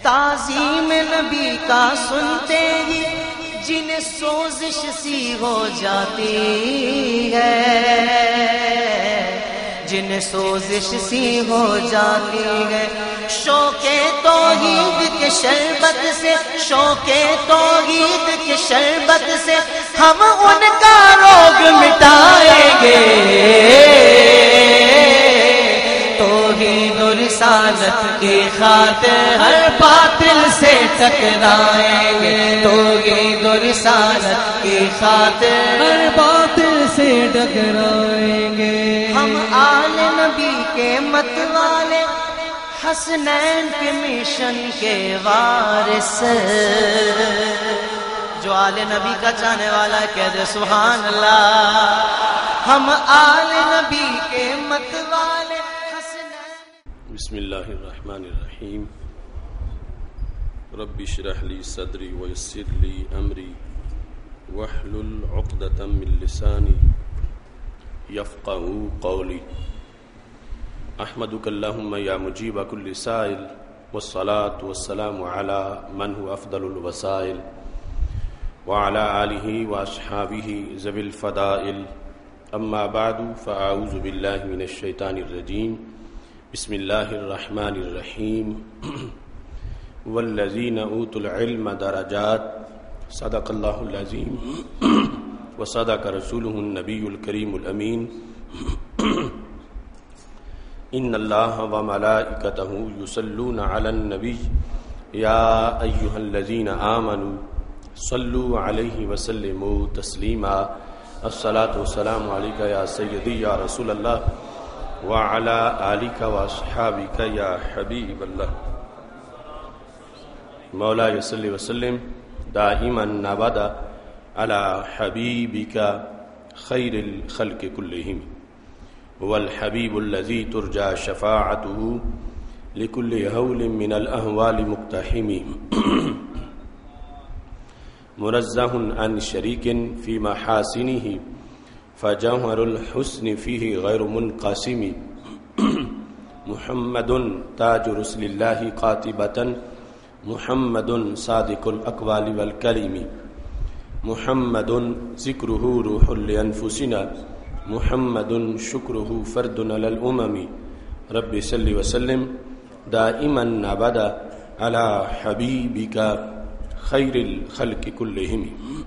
تعظیم نبی کا سنتے ہی جنہیں سوزش سی ہو جاتی ہے، جنہیں سوزش سی ہو جاتی ہے، شوق توحید کے شربت سے، شوق توحید کے شربت سے ہم ان کا روگ مٹائیں گے، توحید و رسالت کی خاطر ہر باطل سے ٹکرائیں گے، توحید و رسالت کی خاطر ہر باطل سے ٹکرائیں گے۔ ہم آل نبی کے مت والے، حسنین کے مشن کے وارث، جو آل نبی کا چاہنے والا کہہ دے سبحان اللہ۔ ہم آل نبی کے مت والے حسنین۔ بسم اللہ الرحمن الرحیم۔ رب اشرح لی صدری ویسر لی امری واحلل عقدۃ من لسانی یفقہوا قولی۔ احمدک اللہم یا مجیب کل سائل، والصلاة والسلام علی من هو افضل الوسائل، وعلی آلہ واصحابہ ذوی الفضائل، اما بعد فاعوذ باللہ من الشیطان الرجیم، بسم اللہ الرحمن الرحیم۔ والذین اوتوا العلم درجات، صدق اللہ العظیم وصدق رسولہ النبی الکریم الامین۔ ان اللہ وملائکتہ یصلون علی النبی یا ایہا الذین آمنوا صلوا علیہ وسلموا تسلیما۔ الصلاۃ والسلام علیک یا سیدی یا رسول اللہ وعلی آلک واصحابک یا حبیب اللہ۔ مولاي صل وسلم دائما ابدا على حبيبك خير الخلق كلهم، هو الحبيب الذي ترجى شفاعته لكل هول من الأهوال مقتحم، منزه عن شريك في محاسنه فجوهر الحسن فيه غير منقسم، محمد تاج رسل الله قاطبة، محمد صادق الاقوال والکلم، محمد ذکرہ روح لانفسنا، محمد شکرہ فرد علی الامم۔ رب صل وسلم دائما ابدا علی حبیبک خیر الخلق کلہم۔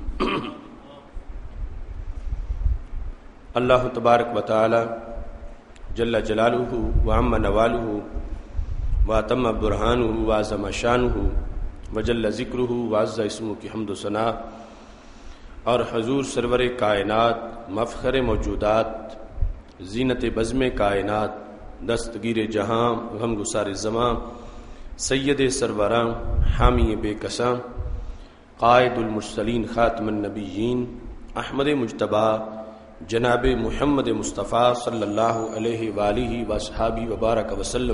اللہ تبارک و تعالی جل جلالہ وعم نوالہ واتم برہانہ وعظم شانہ وجل ذکرہ وعز اسمہ کی حمد و ثنا، اور حضور سرور کائنات، مفخر موجودات، زینت بزم کائنات، دستگیر جہاں، غم گسار زماں، سید سروراں، حامی بے کساں، قائد المرسلین، خاتم النبیین، احمد مجتبیٰ جناب محمد مصطفیٰ صلی اللہ علیہ وآلہ وصحابہ وبارک وسلم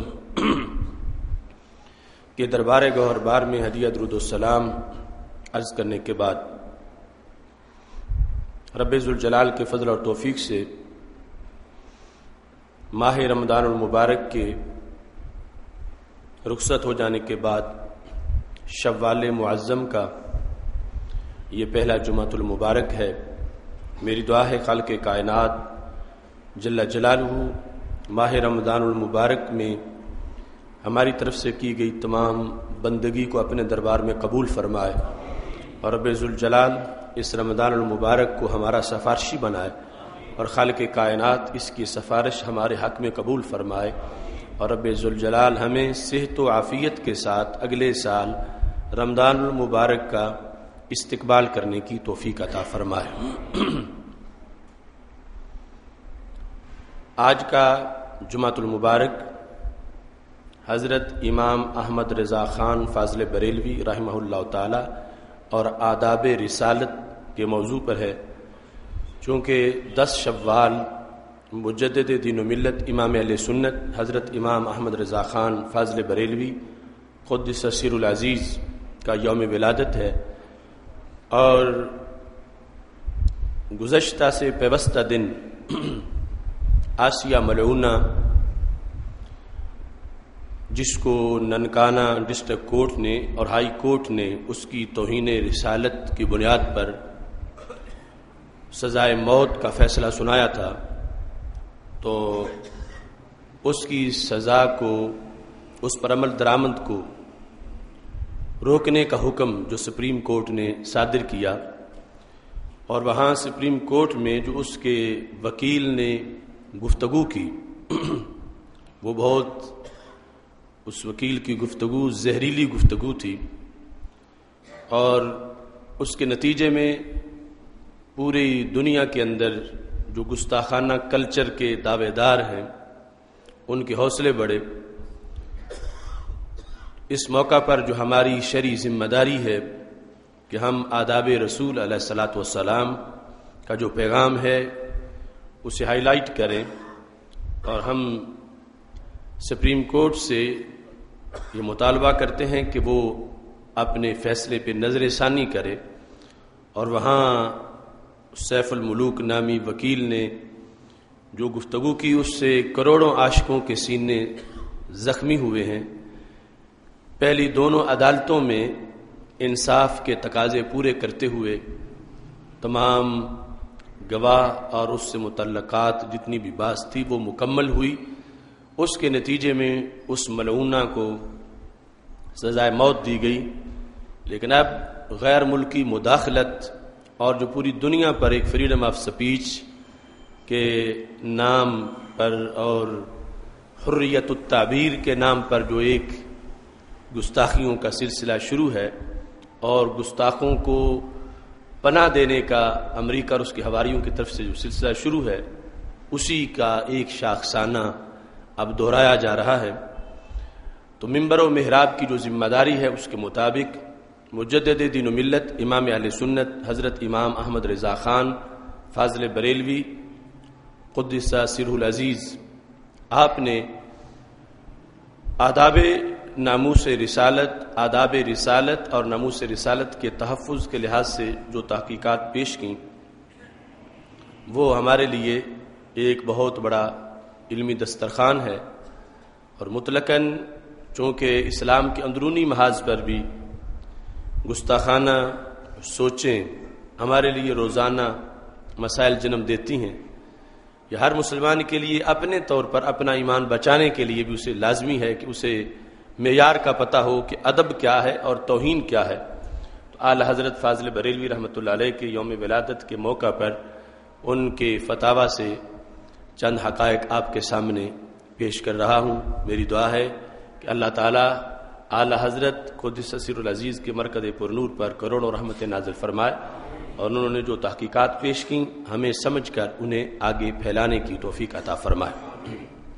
کہ دربار گوہر بار میں ہدیہ درود السلام عرض کرنے کے بعد رب ذوالجلال کے فضل اور توفیق سے ماہ رمضان المبارک کے رخصت ہو جانے کے بعد شوال معظم کا یہ پہلا جمعۃ المبارک ہے۔ میری دعا ہے خالق کائنات جل جلالہ ماہ رمضان المبارک میں ہماری طرف سے کی گئی تمام بندگی کو اپنے دربار میں قبول فرمائے، اور رب ذوالجلال اس رمضان المبارک کو ہمارا سفارشی بنائے، اور خالق کائنات اس کی سفارش ہمارے حق میں قبول فرمائے، اور رب ذوالجلال ہمیں صحت و عافیت کے ساتھ اگلے سال رمضان المبارک کا استقبال کرنے کی توفیق عطا فرمائے۔ آج کا جمعۃ المبارک حضرت امام احمد رضا خان فاضل بریلوی رحمہ اللہ تعالی اور آداب رسالت کے موضوع پر ہے۔ چونکہ 10 شوال مجدد دین و ملت امام اہل سنت حضرت امام احمد رضا خان فاضل بریلوی قدس سر العزیز کا یوم ولادت ہے، اور گزشتہ سے پیوستہ دن آسیہ ملعونہ جس کو ننکانہ ڈسٹرکٹ کورٹ نے اور ہائی کورٹ نے اس کی توہین رسالت کی بنیاد پر سزائے موت کا فیصلہ سنایا تھا، تو اس کی سزا کو، اس پر عمل درآمد کو روکنے کا حکم جو سپریم کورٹ نے صادر کیا، اور وہاں سپریم کورٹ میں جو اس کے وکیل نے گفتگو کی وہ بہت، اس وکیل کی گفتگو زہریلی گفتگو تھی، اور اس کے نتیجے میں پوری دنیا کے اندر جو گستاخانہ کلچر کے دعوے دار ہیں ان کے حوصلے بڑھے۔ اس موقع پر جو ہماری شرعی ذمہ داری ہے کہ ہم آداب رسول علیہ الصلاۃ والسلام کا جو پیغام ہے اسے ہائی لائٹ کریں، اور ہم سپریم کورٹ سے یہ مطالبہ کرتے ہیں کہ وہ اپنے فیصلے پہ نظر ثانی کرے، اور وہاں سیف الملوک نامی وکیل نے جو گفتگو کی اس سے کروڑوں عاشقوں کے سینے زخمی ہوئے ہیں۔ پہلی دونوں عدالتوں میں انصاف کے تقاضے پورے کرتے ہوئے تمام گواہ اور اس سے متعلقات جتنی بھی بحث تھی وہ مکمل ہوئی۔ اس کے نتیجے میں اس ملعونہ کو سزائے موت دی گئی، لیکن اب غیر ملکی مداخلت اور جو پوری دنیا پر ایک فریڈم آف سپیچ کے نام پر اور حریت التعبیر کے نام پر جو ایک گستاخیوں کا سلسلہ شروع ہے، اور گستاخوں کو پناہ دینے کا امریکہ اور اس کے حواریوں کی طرف سے جو سلسلہ شروع ہے، اسی کا ایک شاخسانہ اب دہرایا جا رہا ہے۔ تو منبر و محراب کی جو ذمہ داری ہے اس کے مطابق مجدد دین و ملت امام اہل سنت حضرت امام احمد رضا خان فاضل بریلوی قدس سرہ العزیز، آپ نے آداب ناموس رسالت، آداب رسالت اور ناموس رسالت کے تحفظ کے لحاظ سے جو تحقیقات پیش کیں وہ ہمارے لیے ایک بہت بڑا علمی دسترخوان ہے، اور مطلقاً چونکہ اسلام کے اندرونی محاذ پر بھی گستاخانہ سوچیں ہمارے لیے روزانہ مسائل جنم دیتی ہیں، یہ ہر مسلمان کے لیے اپنے طور پر اپنا ایمان بچانے کے لیے بھی اسے لازمی ہے کہ اسے معیار کا پتہ ہو کہ ادب کیا ہے اور توہین کیا ہے۔ تو اعلی حضرت فاضل بریلوی رحمۃ اللہ علیہ کے یوم ولادت کے موقع پر ان کے فتاوی سے چند حقائق آپ کے سامنے پیش کر رہا ہوں۔ میری دعا ہے کہ اللہ تعالیٰ اعلی حضرت قدس سرہ العزیز کے مرکز پرنور پر کروڑوں رحمت نازل فرمائے، اور انہوں نے جو تحقیقات پیش کیں ہمیں سمجھ کر انہیں آگے پھیلانے کی توفیق عطا فرمائے۔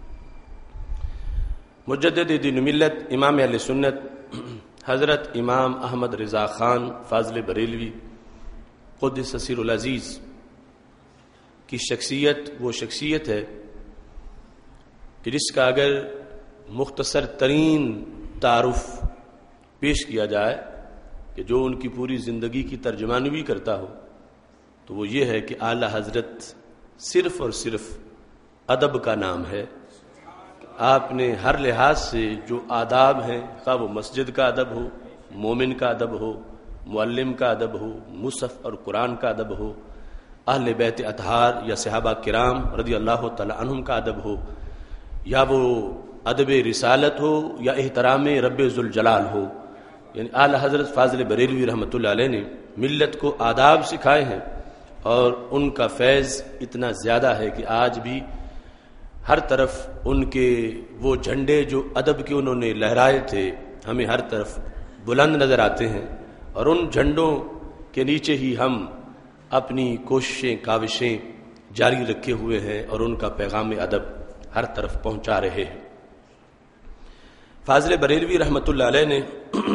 مجدد دین ملت امام اہل سنت حضرت امام احمد رضا خان فاضل بریلوی قدس سرہ العزیز کی شخصیت وہ شخصیت ہے کہ جس کا اگر مختصر ترین تعارف پیش کیا جائے کہ جو ان کی پوری زندگی کی ترجمانی بھی کرتا ہو تو وہ یہ ہے کہ اعلی حضرت صرف اور صرف ادب کا نام ہے۔ آپ نے ہر لحاظ سے جو آداب ہیں، خواہ وہ مسجد کا ادب ہو، مومن کا ادب ہو، معلم کا ادب ہو، مصحف اور قرآن کا ادب ہو، اہل بیت اطہار یا صحابہ کرام رضی اللہ تعالی عنہم کا ادب ہو، یا وہ ادب رسالت ہو یا احترام رب ذوالجلال ہو، یعنی اعلی حضرت فاضل بریلوی رحمۃ اللہ علیہ نے ملت کو آداب سکھائے ہیں، اور ان کا فیض اتنا زیادہ ہے کہ آج بھی ہر طرف ان کے وہ جھنڈے جو ادب کے انہوں نے لہرائے تھے ہمیں ہر طرف بلند نظر آتے ہیں، اور ان جھنڈوں کے نیچے ہی ہم اپنی کوششیں کاوشیں جاری رکھے ہوئے ہیں اور ان کا پیغام ادب ہر طرف پہنچا رہے ہیں۔ فاضل بریلوی رحمۃ اللہ علیہ نے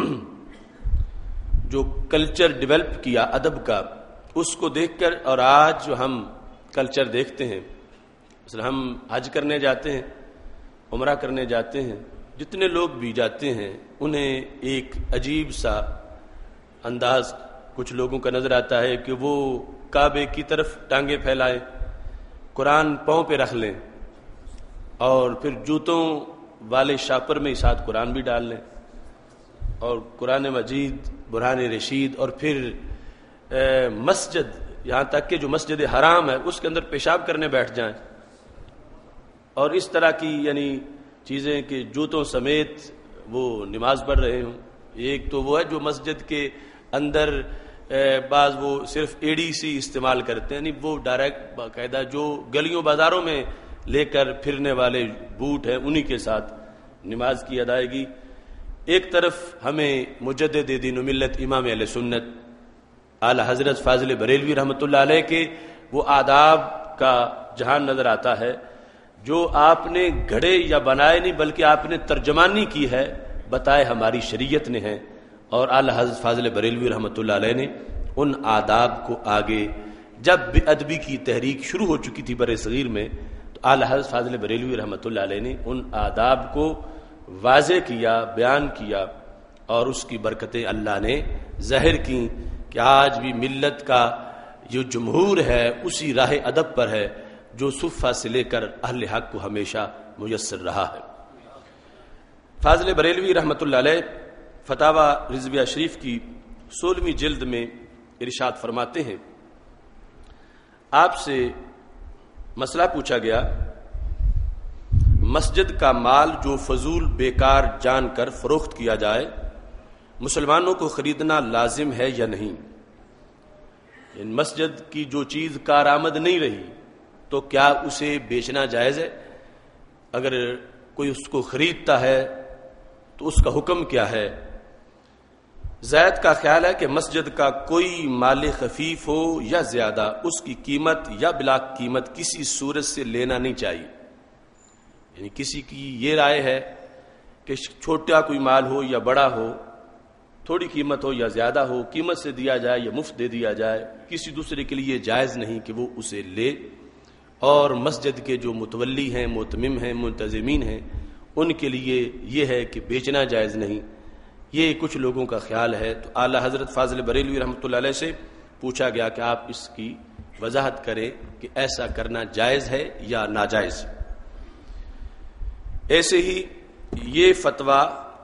جو کلچر ڈیولپ کیا ادب کا، اس کو دیکھ کر، اور آج جو ہم کلچر دیکھتے ہیں، مثلا ہم حج کرنے جاتے ہیں، عمرہ کرنے جاتے ہیں، جتنے لوگ بھی جاتے ہیں انہیں ایک عجیب سا انداز کچھ لوگوں کا نظر آتا ہے کہ وہ کعبے کی طرف ٹانگیں پھیلائیں، قرآن پاؤں پہ رکھ لیں، اور پھر جوتوں والے شاپر میں ساتھ قرآن بھی ڈال لیں اور قرآن مجید، برہان رشید، اور پھر مسجد، یہاں تک کہ جو مسجد حرام ہے اس کے اندر پیشاب کرنے بیٹھ جائیں، اور اس طرح کی یعنی چیزیں کہ جوتوں سمیت وہ نماز پڑھ رہے ہوں۔ ایک تو وہ ہے جو مسجد کے اندر بعض وہ صرف ایڑی سی استعمال کرتے ہیں، یعنی وہ ڈائریکٹ باقاعدہ جو گلیوں بازاروں میں لے کر پھرنے والے بوٹ ہیں انہی کے ساتھ نماز کی ادائیگی۔ ایک طرف ہمیں مجدد دین و ملت امام اہل سنت اعلی حضرت فاضل بریلوی رحمۃ اللہ علیہ کے وہ آداب کا جہان نظر آتا ہے جو آپ نے گھڑے یا بنائے نہیں بلکہ آپ نے ترجمانی کی ہے، بتائے ہماری شریعت نے ہیں، اور اعلی حضرت فاضل بریلوی رحمۃ اللہ علیہ نے ان آداب کو آگے جب بے ادبی کی تحریک شروع ہو چکی تھی بر صغیر میں تو اعلی حضرت فاضل بریلوی رحمۃ اللہ علیہ نے ان آداب کو واضح کیا، بیان کیا، اور اس کی برکتیں اللہ نے ظاہر کی کہ آج بھی ملت کا جو جمہور ہے اسی راہ ادب پر ہے جو صفہ سے لے کر اہل حق کو ہمیشہ میسر رہا ہے۔ فاضل بریلوی رحمۃ اللہ علیہ فتاوی رضویہ شریف کی 16ویں جلد میں ارشاد فرماتے ہیں، آپ سے مسئلہ پوچھا گیا مسجد کا مال جو فضول بیکار جان کر فروخت کیا جائے مسلمانوں کو خریدنا لازم ہے یا نہیں؟ مسجد کی جو چیز کارآمد نہیں رہی تو کیا اسے بیچنا جائز ہے؟ اگر کوئی اس کو خریدتا ہے تو اس کا حکم کیا ہے؟ زید کا خیال ہے کہ مسجد کا کوئی مال خفیف ہو یا زیادہ اس کی قیمت یا بلا قیمت کسی صورت سے لینا نہیں چاہیے۔ یعنی کسی کی یہ رائے ہے کہ چھوٹا کوئی مال ہو یا بڑا ہو، تھوڑی قیمت ہو یا زیادہ ہو، قیمت سے دیا جائے یا مفت دے دیا جائے، کسی دوسرے کے لیے جائز نہیں کہ وہ اسے لے، اور مسجد کے جو متولی ہیں، متمم ہیں، منتظمین ہیں، ان کے لیے یہ ہے کہ بیچنا جائز نہیں۔ یہ کچھ لوگوں کا خیال ہے۔ تو اعلی حضرت فاضل بریلوی رحمۃ اللہ علیہ سے پوچھا گیا کہ آپ اس کی وضاحت کریں کہ ایسا کرنا جائز ہے یا ناجائز۔ ایسے ہی یہ فتویٰ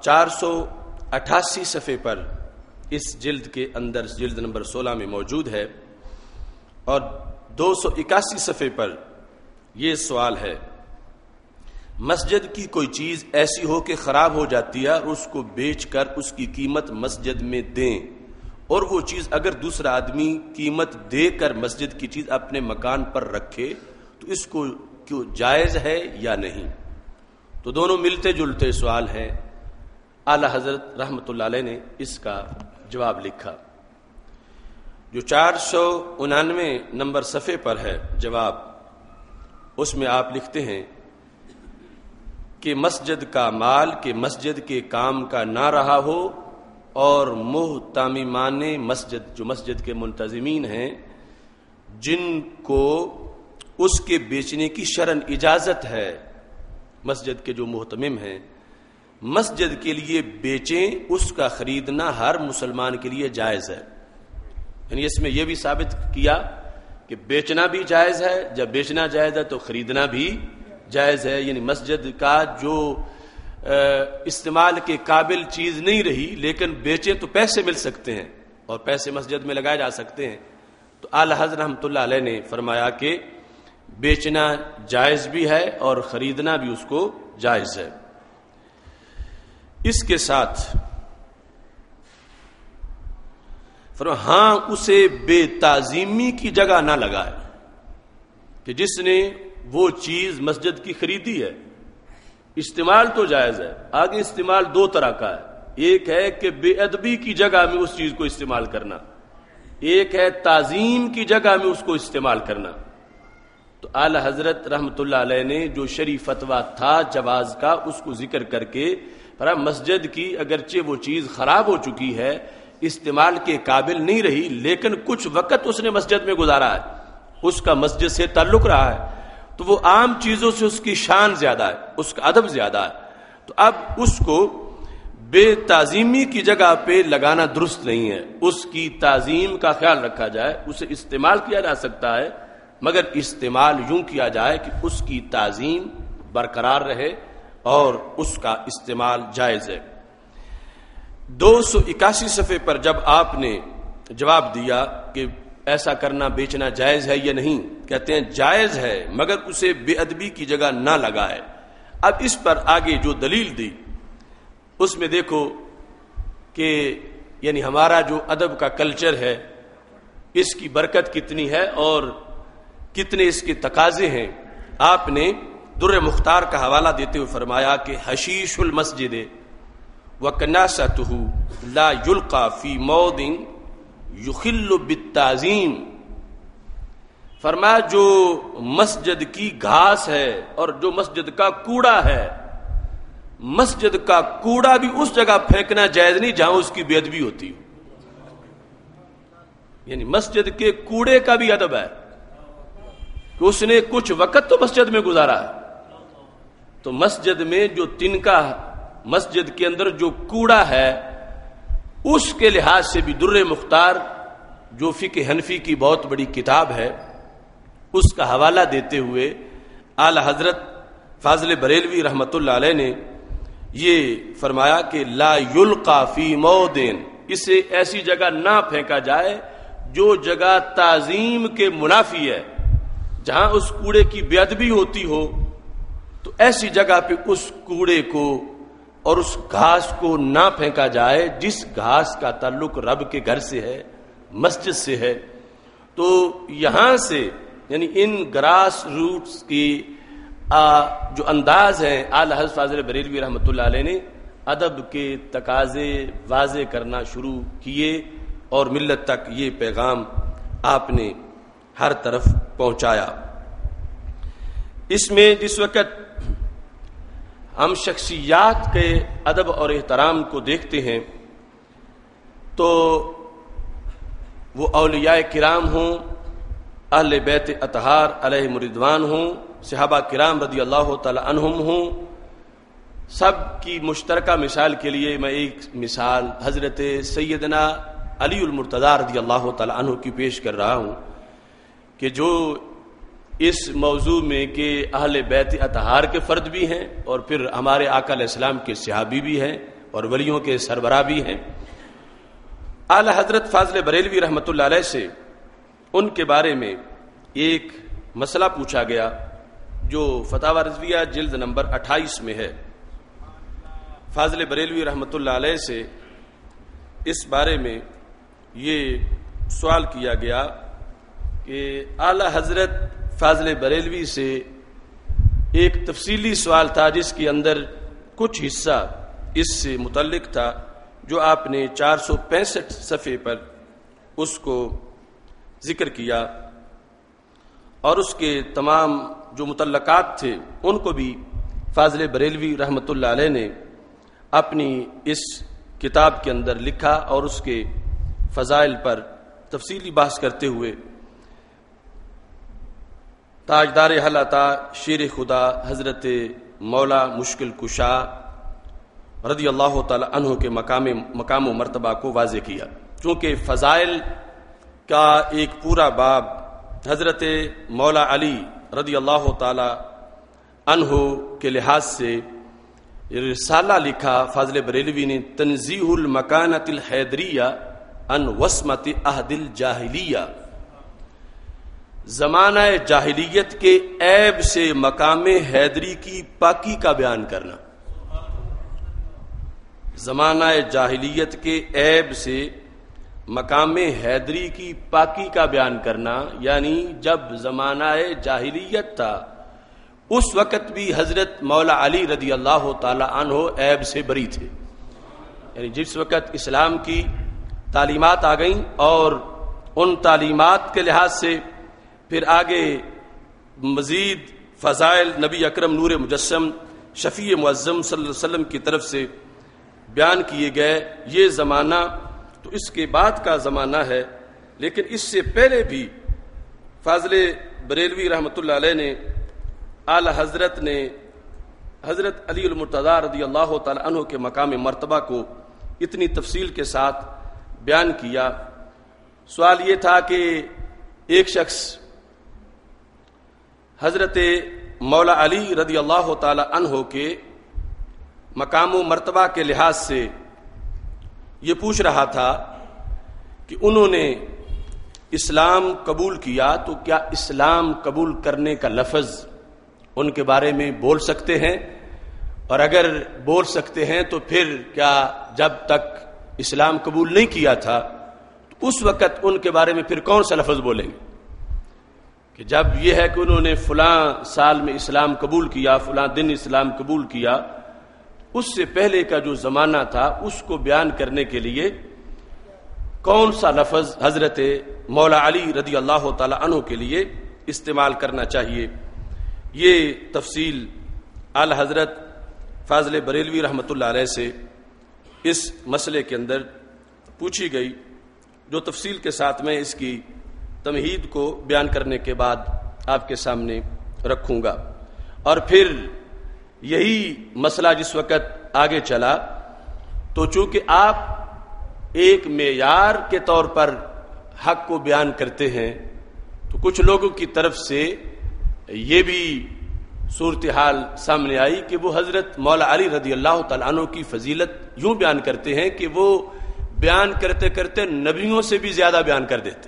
488 صفحے پر اس جلد کے اندر جلد نمبر 16 میں موجود ہے، اور 281 صفحے پر یہ سوال ہے، مسجد کی کوئی چیز ایسی ہو کہ خراب ہو جاتی ہے اور اس کو بیچ کر اس کی قیمت مسجد میں دیں، اور وہ چیز اگر دوسرا آدمی قیمت دے کر مسجد کی چیز اپنے مکان پر رکھے تو اس کو کیوں جائز ہے یا نہیں؟ تو دونوں ملتے جلتے سوال ہیں۔ اعلی حضرت رحمۃ اللہ علیہ نے اس کا جواب لکھا، جو 499 نمبر صفحے پر ہے جواب، اس میں آپ لکھتے ہیں کہ مسجد کا مال کہ مسجد کے کام کا نہ رہا ہو، اور محتممان مسجد جو مسجد کے منتظمین ہیں جن کو اس کے بیچنے کی شرعن اجازت ہے، مسجد کے جو محتمم ہیں مسجد کے لیے بیچیں، اس کا خریدنا ہر مسلمان کے لیے جائز ہے۔ یعنی اس میں یہ بھی ثابت کیا کہ بیچنا بھی جائز ہے، جب بیچنا جائز ہے تو خریدنا بھی جائز ہے۔ یعنی مسجد کا جو استعمال کے قابل چیز نہیں رہی لیکن بیچیں تو پیسے مل سکتے ہیں اور پیسے مسجد میں لگائے جا سکتے ہیں، تو اعلی حضرت رحمۃ اللہ علیہ نے فرمایا کہ بیچنا جائز بھی ہے اور خریدنا بھی اس کو جائز ہے۔ اس کے ساتھ فرمایا ہاں اسے بے تعظیمی کی جگہ نہ لگائے، کہ جس نے وہ چیز مسجد کی خریدی ہے، استعمال تو جائز ہے، آگے استعمال دو طرح کا ہے، ایک ہے کہ بے ادبی کی جگہ میں اس چیز کو استعمال کرنا، ایک ہے تعظیم کی جگہ میں اس کو استعمال کرنا۔ تو اعلی حضرت رحمۃ اللہ علیہ نے جو شرعی فتویٰ تھا جواز کا اس کو ذکر کر کے مسجد کی اگرچہ وہ چیز خراب ہو چکی ہے، استعمال کے قابل نہیں رہی، لیکن کچھ وقت اس نے مسجد میں گزارا ہے، اس کا مسجد سے تعلق رہا ہے، تو وہ عام چیزوں سے اس کی شان زیادہ ہے، اس کا ادب زیادہ ہے، تو اب اس کو بے تعظیمی کی جگہ پہ لگانا درست نہیں ہے، اس کی تعظیم کا خیال رکھا جائے، اسے استعمال کیا جا سکتا ہے، مگر استعمال یوں کیا جائے کہ اس کی تعظیم برقرار رہے اور اس کا استعمال جائز ہے۔ 281 صفحے پر جب آپ نے جواب دیا کہ ایسا کرنا بیچنا جائز ہے یا نہیں، کہتے ہیں جائز ہے مگر اسے بے ادبی کی جگہ نہ لگائے۔ اب اس پر آگے جو دلیل دی اس میں دیکھو کہ یعنی ہمارا جو ادب کا کلچر ہے اس کی برکت کتنی ہے اور کتنے اس کے تقاضے ہیں۔ آپ نے در مختار کا حوالہ دیتے ہوئے فرمایا کہ حشیش المسجد وکناسته لا یلقى فی موضع یخل بالتعظیم، فرمایا جو مسجد کی گھاس ہے اور جو مسجد کا کوڑا ہے، مسجد کا کوڑا بھی اس جگہ پھینکنا جائز نہیں جہاں اس کی بے ادبی ہوتی ہو۔ یعنی مسجد کے کوڑے کا بھی ادب ہے کہ اس نے کچھ وقت تو مسجد میں گزارا ہے، تو مسجد میں جو تنکا مسجد کے اندر جو کوڑا ہے اس کے لحاظ سے بھی در مختار جو فقہ حنفی کی بہت بڑی کتاب ہے اس کا حوالہ دیتے ہوئے اعلی حضرت فاضل بریلوی رحمت اللہ علیہ نے یہ فرمایا کہ لا یلقى فی موضع، اسے ایسی جگہ نہ پھینکا جائے جو جگہ تعظیم کے منافی ہے، جہاں اس کوڑے کی بے ادبی ہوتی ہو تو ایسی جگہ پہ اس کوڑے کو اور اس گھاس کو نہ پھینکا جائے جس گھاس کا تعلق رب کے گھر سے ہے، مسجد سے ہے۔ تو یہاں سے یعنی ان گراس روٹس کی جو انداز ہیں اعلی حضرت فاضل بریلوی رحمۃ اللہ علیہ نے ادب کے تقاضے واضح کرنا شروع کیے اور ملت تک یہ پیغام آپ نے ہر طرف پہنچایا۔ اس میں جس وقت ہم شخصیات کے ادب اور احترام کو دیکھتے ہیں تو وہ اولیاء کرام ہوں، اہل بیت اطہار علیہم الرضوان ہوں، صحابہ کرام رضی اللہ تعالی عنہم ہوں، سب کی مشترکہ مثال کے لیے میں ایک مثال حضرت سیدنا علی المرتضیٰ رضی اللہ تعالی عنہ کی پیش کر رہا ہوں کہ جو اس موضوع میں کہ اہل بیت اطہار کے فرد بھی ہیں اور پھر ہمارے آقا علیہ السلام کے صحابی بھی ہیں اور ولیوں کے سربراہ بھی ہیں۔ اعلی حضرت فاضل بریلوی رحمۃ اللہ علیہ سے ان کے بارے میں ایک مسئلہ پوچھا گیا جو فتاوی رضویہ جلد نمبر 28 میں ہے۔ فاضل بریلوی رحمۃ اللہ علیہ سے اس بارے میں یہ سوال کیا گیا کہ اعلی حضرت فاضل بریلوی سے ایک تفصیلی سوال تھا جس کے اندر کچھ حصہ اس سے متعلق تھا جو آپ نے 465 صفحے پر اس کو ذکر کیا، اور اس کے تمام جو متعلقات تھے ان کو بھی فاضل بریلوی رحمۃ اللہ علیہ نے اپنی اس کتاب کے اندر لکھا اور اس کے فضائل پر تفصیلی بحث کرتے ہوئے تاجدار حل عطا شیر خدا حضرت مولا مشکل کشا رضی اللہ تعالی عنہ کے مقام و مرتبہ کو واضح کیا۔ چونکہ فضائل کا ایک پورا باب حضرت مولا علی رضی اللہ تعالی عنہ کے لحاظ سے رسالہ لکھا فاضل بریلوی نے، تنزیہ المکانۃ الحیدریہ عن وصمۃ عہد الجاہلیہ، زمانہ جاہلیت کے عیب سے مقام حیدری کی پاکی کا بیان کرنا۔ زمانہ جاہلیت کے عیب سے مقام حیدری کی پاکی کا بیان کرنا، یعنی جب زمانہ جاہلیت تھا اس وقت بھی حضرت مولا علی رضی اللہ تعالی عنہ عیب سے بری تھے۔ یعنی جس وقت اسلام کی تعلیمات آ گئیں اور ان تعلیمات کے لحاظ سے پھر آگے مزید فضائل نبی اکرم نور مجسم شفیع معظم صلی اللہ علیہ وسلم کی طرف سے بیان کیے گئے، یہ زمانہ تو اس کے بعد کا زمانہ ہے، لیکن اس سے پہلے بھی فاضل بریلوی رحمۃ اللہ علیہ نے اعلی حضرت نے حضرت علی المرتضیٰ رضی اللہ تعالی عنہ کے مقام مرتبہ کو اتنی تفصیل کے ساتھ بیان کیا۔ سوال یہ تھا کہ ایک شخص حضرت مولا علی رضی اللہ تعالی عنہ کے مقام و مرتبہ کے لحاظ سے یہ پوچھ رہا تھا کہ انہوں نے اسلام قبول کیا تو کیا اسلام قبول کرنے کا لفظ ان کے بارے میں بول سکتے ہیں، اور اگر بول سکتے ہیں تو پھر کیا جب تک اسلام قبول نہیں کیا تھا تو اس وقت ان کے بارے میں پھر کون سا لفظ بولیں گے کہ جب یہ ہے کہ انہوں نے فلاں سال میں اسلام قبول کیا، فلاں دن اسلام قبول کیا، اس سے پہلے کا جو زمانہ تھا اس کو بیان کرنے کے لیے کون سا لفظ حضرت مولا علی رضی اللہ تعالی عنہ کے لیے استعمال کرنا چاہیے؟ یہ تفصیل اعلی حضرت فاضل بریلوی رحمۃ اللہ علیہ سے اس مسئلے کے اندر پوچھی گئی، جو تفصیل کے ساتھ میں اس کی تمہید کو بیان کرنے کے بعد آپ کے سامنے رکھوں گا۔ اور پھر یہی مسئلہ جس وقت آگے چلا تو چونکہ آپ ایک معیار کے طور پر حق کو بیان کرتے ہیں تو کچھ لوگوں کی طرف سے یہ بھی صورتحال سامنے آئی کہ وہ حضرت مولا علی رضی اللہ تعالیٰ عنہ کی فضیلت یوں بیان کرتے ہیں کہ وہ بیان کرتے کرتے نبیوں سے بھی زیادہ بیان کر دیتے،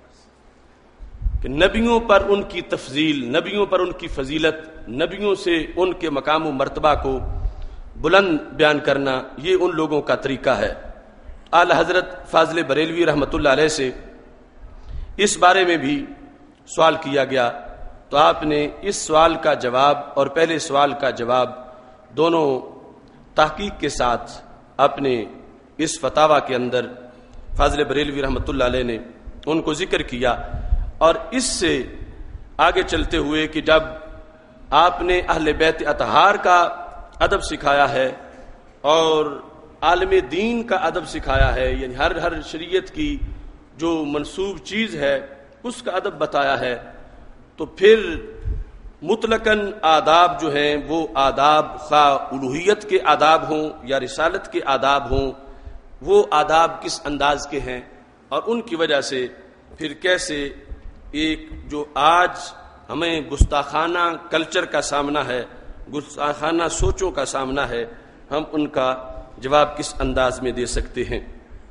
کہ نبیوں پر ان کی تفضیل، نبیوں پر ان کی فضیلت، نبیوں سے ان کے مقام و مرتبہ کو بلند بیان کرنا، یہ ان لوگوں کا طریقہ ہے۔ اعلی حضرت فاضل بریلوی رحمۃ اللہ علیہ سے اس بارے میں بھی سوال کیا گیا تو آپ نے اس سوال کا جواب اور پہلے سوال کا جواب دونوں تحقیق کے ساتھ اپنے اس فتاوی کے اندر فاضل بریلوی رحمۃ اللہ علیہ نے ان کو ذکر کیا، اور اس سے آگے چلتے ہوئے کہ جب آپ نے اہل بیت اطہار کا ادب سکھایا ہے اور عالم دین کا ادب سکھایا ہے، یعنی ہر شریعت کی جو منسوب چیز ہے اس کا ادب بتایا ہے، تو پھر مطلقاً آداب جو ہیں وہ آداب خواہ الوہیت کے آداب ہوں یا رسالت کے آداب ہوں، وہ آداب کس انداز کے ہیں، اور ان کی وجہ سے پھر کیسے ایک جو آج ہمیں گستاخانہ کلچر کا سامنا ہے، گستاخانہ سوچوں کا سامنا ہے، ہم ان کا جواب کس انداز میں دے سکتے ہیں۔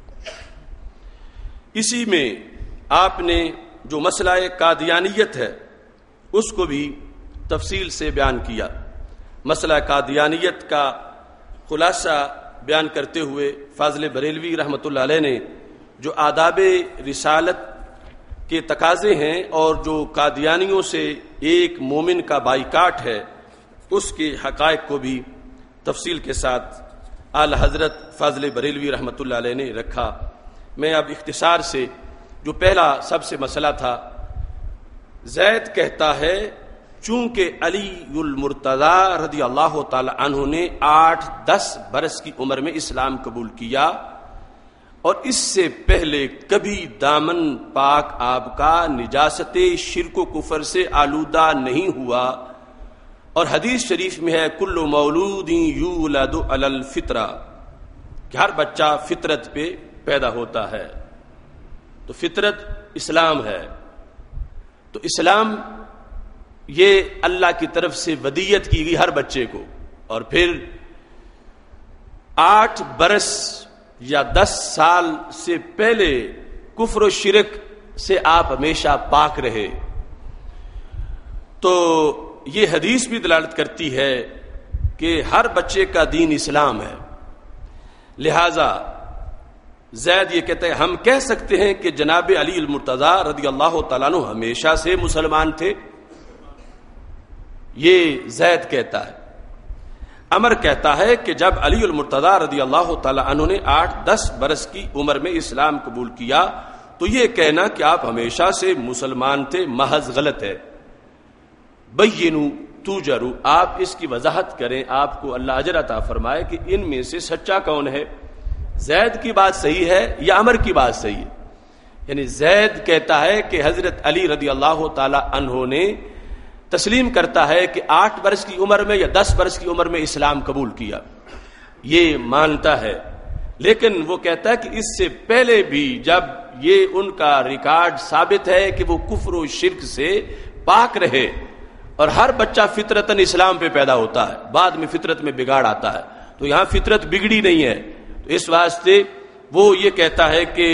اسی میں آپ نے جو مسئلہ قادیانیت ہے اس کو بھی تفصیل سے بیان کیا۔ مسئلہ قادیانیت کا خلاصہ بیان کرتے ہوئے فاضل بریلوی رحمۃ اللہ علیہ نے جو آداب رسالت کے تقاضے ہیں اور جو قادیانیوں سے ایک مومن کا بائیکاٹ ہے اس کے حقائق کو بھی تفصیل کے ساتھ اعلی حضرت فاضل بریلوی رحمۃ اللہ علیہ نے رکھا۔ میں اب اختصار سے جو پہلا سب سے مسئلہ تھا، زید کہتا ہے چونکہ علی المرتضیٰ رضی اللہ تعالی عنہ نے 8-10 برس کی عمر میں اسلام قبول کیا اور اس سے پہلے کبھی دامن پاک آپ کا نجاست شرک و کفر سے آلودہ نہیں ہوا، اور حدیث شریف میں ہے کل مولود یولد علی الفطرہ، کہ ہر بچہ فطرت پہ پیدا ہوتا ہے، تو فطرت اسلام ہے، تو اسلام یہ اللہ کی طرف سے ودیت کی گئی ہر بچے کو، اور پھر 8 برس یا 10 سال سے پہلے کفر و شرک سے آپ ہمیشہ پاک رہے، تو یہ حدیث بھی دلالت کرتی ہے کہ ہر بچے کا دین اسلام ہے۔ لہذا زید یہ کہتے ہیں ہم کہہ سکتے ہیں کہ جناب علی المرتضیٰ رضی اللہ تعالیٰ عنہ ہمیشہ سے مسلمان تھے، یہ زید کہتا ہے۔ عمر کہتا ہے کہ جب علی المرتضیٰ رضی اللہ تعالیٰ عنہ نے 8-10 برس کی عمر میں اسلام قبول کیا تو یہ کہنا کہ آپ ہمیشہ سے مسلمان تھے محض غلط ہے۔ بینوا توجروا، آپ اس کی وضاحت کریں، آپ کو اللہ اجر عطا فرمائے کہ ان میں سے سچا کون ہے، زید کی بات صحیح ہے یا عمر کی بات صحیح ہے؟ یعنی زید کہتا ہے کہ حضرت علی رضی اللہ تعالی عنہ نے تسلیم کرتا ہے کہ 8 برس کی عمر میں یا 10 برس کی عمر میں اسلام قبول کیا، یہ مانتا ہے، لیکن وہ کہتا ہے کہ اس سے پہلے بھی جب یہ ان کا ریکارڈ ثابت ہے کہ وہ کفر و شرک سے پاک رہے، اور ہر بچہ فطرتاً اسلام پہ پیدا ہوتا ہے، بعد میں فطرت میں بگاڑ آتا ہے، تو تو یہاں فطرت بگڑی نہیں ہے. تو اس واسطے وہ یہ کہتا ہے کہ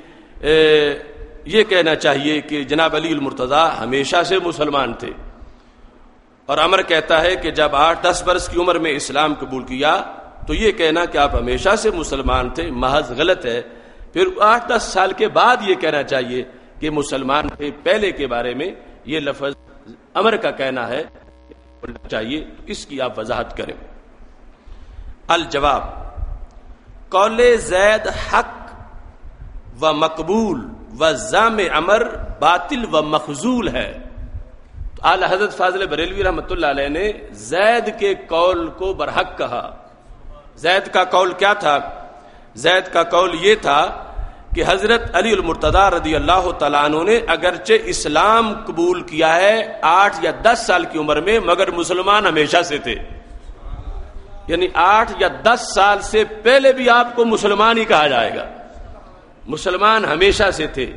یہ کہنا چاہیے کہ جناب علی المرتضیٰ ہمیشہ سے مسلمان تھے, اور عمر کہتا ہے کہ جب 8-10 برس کی عمر میں اسلام قبول کیا تو یہ کہنا کہ آپ ہمیشہ سے مسلمان تھے محض غلط ہے. پھر 8-10 سال کے بعد یہ کہنا چاہیے کہ مسلمان تھے. پہلے کے بارے میں یہ لفظ عمر کا کہنا ہے چاہیے, اس کی آپ وضاحت کریں. الجواب قول زید حق و مقبول و زام عمر باطل و مخذول ہے. اعلی حضرت فاضل بریلوی رحمۃ اللہ علیہ نے زید کے قول کو برحق کہا. زید کا قول کیا تھا؟ زید کا قول یہ تھا کہ حضرت علی المرتضیٰ رضی اللہ تعالیٰ عنہ نے اگرچہ اسلام قبول کیا ہے 8 یا 10 سال کی عمر میں, مگر مسلمان ہمیشہ سے تھے. یعنی 8 یا 10 سال سے پہلے بھی آپ کو مسلمان ہی کہا جائے گا, مسلمان ہمیشہ سے تھے.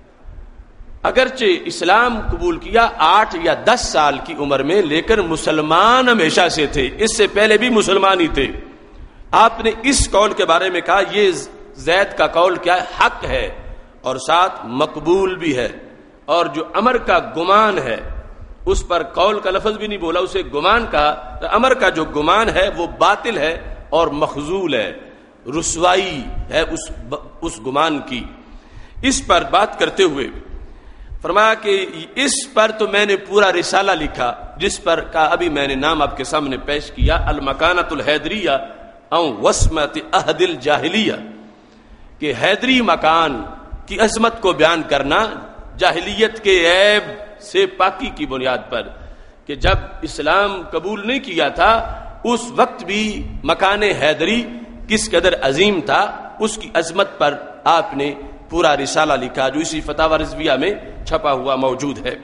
اگرچہ اسلام قبول کیا 8 یا 10 سال کی عمر میں, لیکن مسلمان ہمیشہ سے تھے, اس سے پہلے بھی مسلمان ہی تھے. آپ نے اس قول کے بارے میں کہا یہ زید کا قول کیا ہے؟ حق ہے, اور ساتھ مقبول بھی ہے. اور جو عمر کا گمان ہے اس پر قول کا لفظ بھی نہیں بولا, اسے گمان کہا. تو عمر کا جو گمان ہے وہ باطل ہے اور مخذول ہے, رسوائی ہے اس گمان کی. اس پر بات کرتے ہوئے فرمایا کہ اس پر تو میں نے پورا رسالہ لکھا, جس پر کا ابھی میں نے نام آپ کے سامنے پیش کیا, المکانۃ الحیدریہ او وسمت عہد الجاہلیہ, کہ حیدری مکان کی عظمت کو بیان کرنا جاہلیت کے عیب سے پاکی کی بنیاد پر, کہ جب اسلام قبول نہیں کیا تھا اس وقت بھی مکان حیدری کس قدر عظیم تھا, اس کی عظمت پر آپ نے پورا رسالہ لکھا جو اسی فتاوی رضویہ میں چھپا ہوا موجود ہے.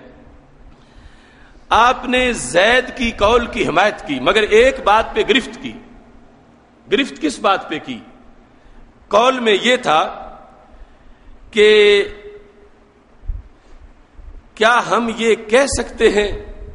آپ نے زید کی قول کی حمایت کی, مگر ایک بات پہ گرفت کی. گرفت کس بات پہ کی؟ قول میں یہ تھا کہ کیا ہم یہ کہہ سکتے ہیں,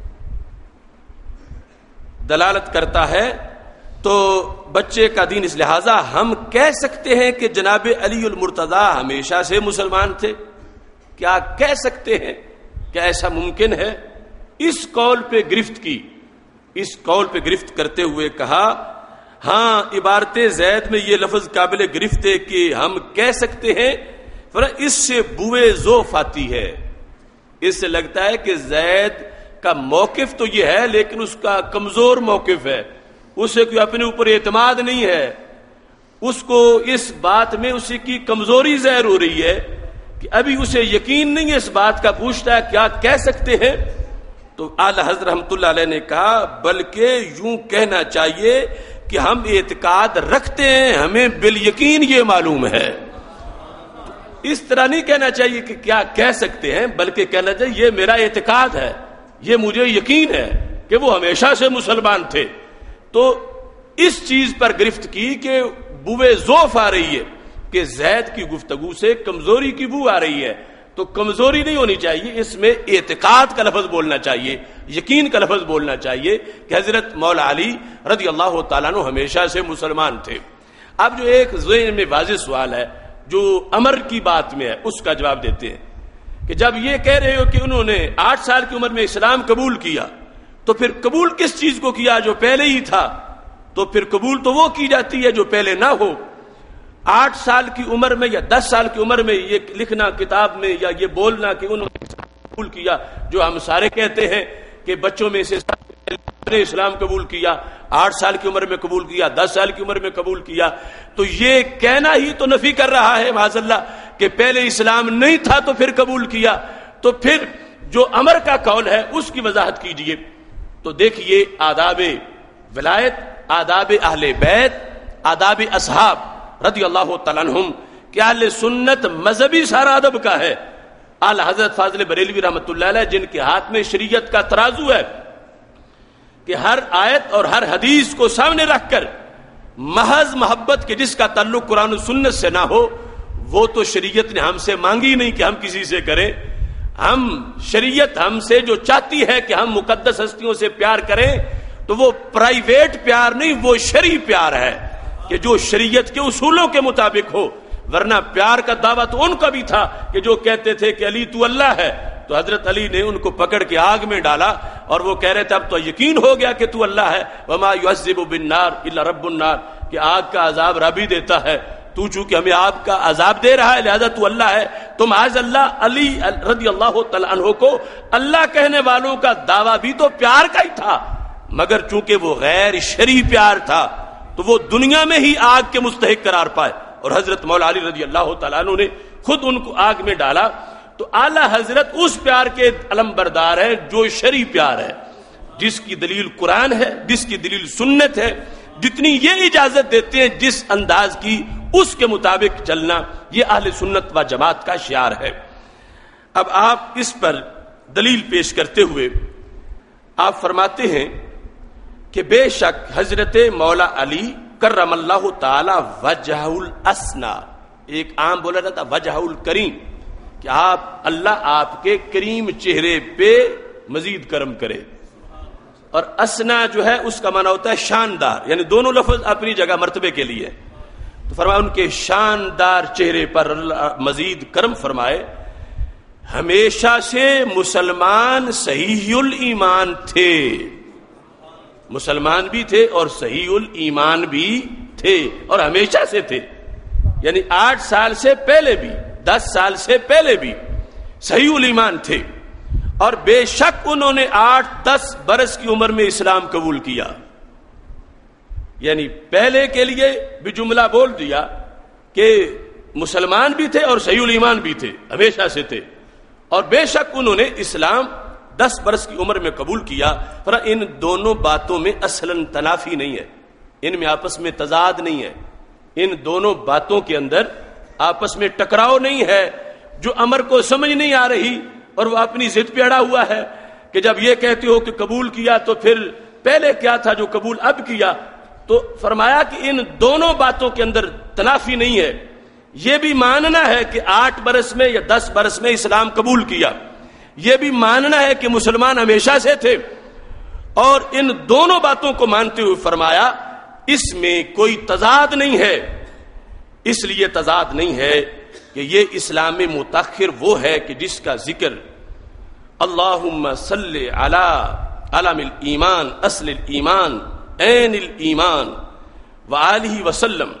دلالت کرتا ہے تو بچے کا دین, اس لہذا ہم کہہ سکتے ہیں کہ جناب علی المرتضیٰ ہمیشہ سے مسلمان تھے. کیا کہہ سکتے ہیں؟ کیا ایسا ممکن ہے؟ اس قول پہ گرفت کی. اس قول پہ گرفت کرتے ہوئے کہا ہاں عبارت زید میں یہ لفظ قابل گرفت ہے کہ ہم کہہ سکتے ہیں, اس سے بوئے ذوف آتی ہے. اس سے لگتا ہے کہ زید کا موقف تو یہ ہے لیکن اس کا کمزور موقف ہے, اسے کوئی اپنے اوپر اعتماد نہیں ہے, اس کو اس بات میں اسی کی کمزوری ظاہر ہو رہی ہے کہ ابھی اسے یقین نہیں ہے اس بات کا. پوچھتا ہے کیا کہہ سکتے ہیں؟ تو اعلی حضرت رحمۃ اللہ علیہ نے کہا بلکہ یوں کہنا چاہیے کہ ہم اعتقاد رکھتے ہیں, ہمیں بالیقین یہ معلوم ہے. اس طرح نہیں کہنا چاہیے کہ کیا کہہ سکتے ہیں, بلکہ کہنا چاہیے یہ میرا اعتقاد ہے, یہ مجھے یقین ہے کہ وہ ہمیشہ سے مسلمان تھے. تو اس چیز پر گرفت کی کہ بوئے ذوف آ رہی ہے, کہ زید کی گفتگو سے کمزوری کی بو آ رہی ہے. تو کمزوری نہیں ہونی چاہیے, اس میں اعتقاد کا لفظ بولنا چاہیے, یقین کا لفظ بولنا چاہیے کہ حضرت مولا علی رضی اللہ تعالیٰ عنہ ہمیشہ سے مسلمان تھے. اب جو ایک ذہن میں واضح سوال ہے جو عمر کی بات میں ہے, اس کا جواب دیتے ہیں کہ جب یہ کہہ رہے ہو کہ انہوں نے 8 سال کی عمر میں اسلام قبول کیا, تو پھر قبول کس چیز کو کیا جو پہلے ہی تھا؟ تو پھر قبول تو وہ کی جاتی ہے جو پہلے نہ ہو. 8 سال کی عمر میں یا 10 سال کی عمر میں یہ لکھنا کتاب میں یا یہ بولنا کہ انہوں نے قبول کیا, جو ہم سارے کہتے ہیں کہ بچوں میں سے نے اسلام قبول کیا, 8 سال کی عمر میں قبول کیا, 10 سال کی عمر میں قبول کیا, تو یہ کہنا ہی تو نفی کر رہا ہے معاذ اللہ کہ پہلے اسلام نہیں تھا تو پھر قبول کیا. تو پھر جو عمر کا قول ہے اس کی وضاحت کیجئے. تو دیکھیے آداب ولایت, آداب اہل بیت, آداب اصحاب رضی اللہ تعالیٰ عنہم, کہ اہل سنت مذہبی سارا ادب کا ہے. اعلی حضرت فاضل بریلوی رحمۃ اللہ علیہ جن کے ہاتھ میں شریعت کا ترازو ہے کہ ہر آیت اور ہر حدیث کو سامنے رکھ کر محض محبت کے جس کا تعلق قرآن و سنت سے نہ ہو, وہ تو شریعت نے ہم سے مانگی نہیں کہ ہم کسی سے کریں. ہم شریعت ہم سے جو چاہتی ہے کہ ہم مقدس ہستیوں سے پیار کریں تو وہ پرائیویٹ پیار نہیں, وہ شرعی پیار ہے. کہ جو شریعت کے اصولوں کے مطابق ہو، ورنہ پیار کا دعویٰ تو ان کا بھی تھا کہ جو کہتے تھے کہ علی تو اللہ ہے، تو حضرت علی نے ان کو پکڑ کے آگ میں ڈالا اور وہ کہہ رہے تھے اب تو یقین ہو گیا کہ تو اللہ ہے، وما يعذب بالنار الا رب النار، کہ آگ کا عذاب رب ہی دیتا ہے، تو چونکہ ہمیں آگ کا عذاب دے رہا ہے لہذا تو اللہ ہے۔ تو معاذ اللہ علی رضی اللہ تعالی عنہ کو اللہ کہنے والوں کا دعویٰ بھی تو پیار کا ہی تھا، مگر چونکہ وہ غیر شرعی پیار تھا تو وہ دنیا میں ہی آگ کے مستحق قرار پائے، اور حضرت مولا علی رضی اللہ تعالیٰ عنہ نے خود ان کو آگ میں ڈالا۔ تو اعلی حضرت اس پیار کے علم بردار ہے جو شرعی پیار ہے، جس کی دلیل قرآن ہے، جس کی دلیل سنت ہے، جتنی یہ اجازت دیتے ہیں جس انداز کی اس کے مطابق چلنا، یہ اہل سنت و جماعت کا شعار ہے۔ اب آپ اس پر دلیل پیش کرتے ہوئے آپ فرماتے ہیں کہ بے شک حضرت مولا علی کرم اللہ تعالی وجہ الاسنا، ایک عام بولا جاتا وجہ الکریم، کہ آپ اللہ آپ کے کریم چہرے پہ مزید کرم کرے، اور اسنا جو ہے اس کا معنی ہوتا ہے شاندار، یعنی دونوں لفظ اپنی جگہ مرتبے کے لیے، تو فرمایا ان کے شاندار چہرے پر اللہ مزید کرم فرمائے۔ ہمیشہ سے مسلمان صحیح الایمان تھے، مسلمان بھی تھے اور صحیح الایمان بھی تھے، اور ہمیشہ سے تھے، یعنی 8 سال سے پہلے بھی 10 سال سے پہلے بھی صحیح الایمان تھے، اور بے شک انہوں نے 8-10 برس کی عمر میں اسلام قبول کیا، یعنی پہلے کے لیے بھی جملہ بول دیا کہ مسلمان بھی تھے اور صحیح الایمان بھی تھے، ہمیشہ سے تھے، اور بے شک انہوں نے اسلام 10 برس کی عمر میں قبول کیا۔ پر ان دونوں باتوں میں اصلاً تنافی نہیں ہے، ان میں آپس میں تضاد نہیں ہے، ان دونوں باتوں کے اندر آپس میں ٹکراؤ نہیں ہے۔ جو امر کو سمجھ نہیں آ رہی اور وہ اپنی ضد پہ اڑا ہوا ہے کہ جب یہ کہتے ہو کہ قبول کیا تو پھر پہلے کیا تھا جو قبول اب کیا، تو فرمایا کہ ان دونوں باتوں کے اندر تنافی نہیں ہے۔ یہ بھی ماننا ہے کہ 8 برس میں یا 10 برس میں اسلام قبول کیا، یہ بھی ماننا ہے کہ مسلمان ہمیشہ سے تھے، اور ان دونوں باتوں کو مانتے ہوئے فرمایا اس میں کوئی تضاد نہیں ہے۔ اس لیے تضاد نہیں ہے کہ یہ اسلام میں متاخر وہ ہے کہ جس کا ذکر اللہم صلی علی علم الایمان اصل الایمان عین الایمان وآلہ وسلم،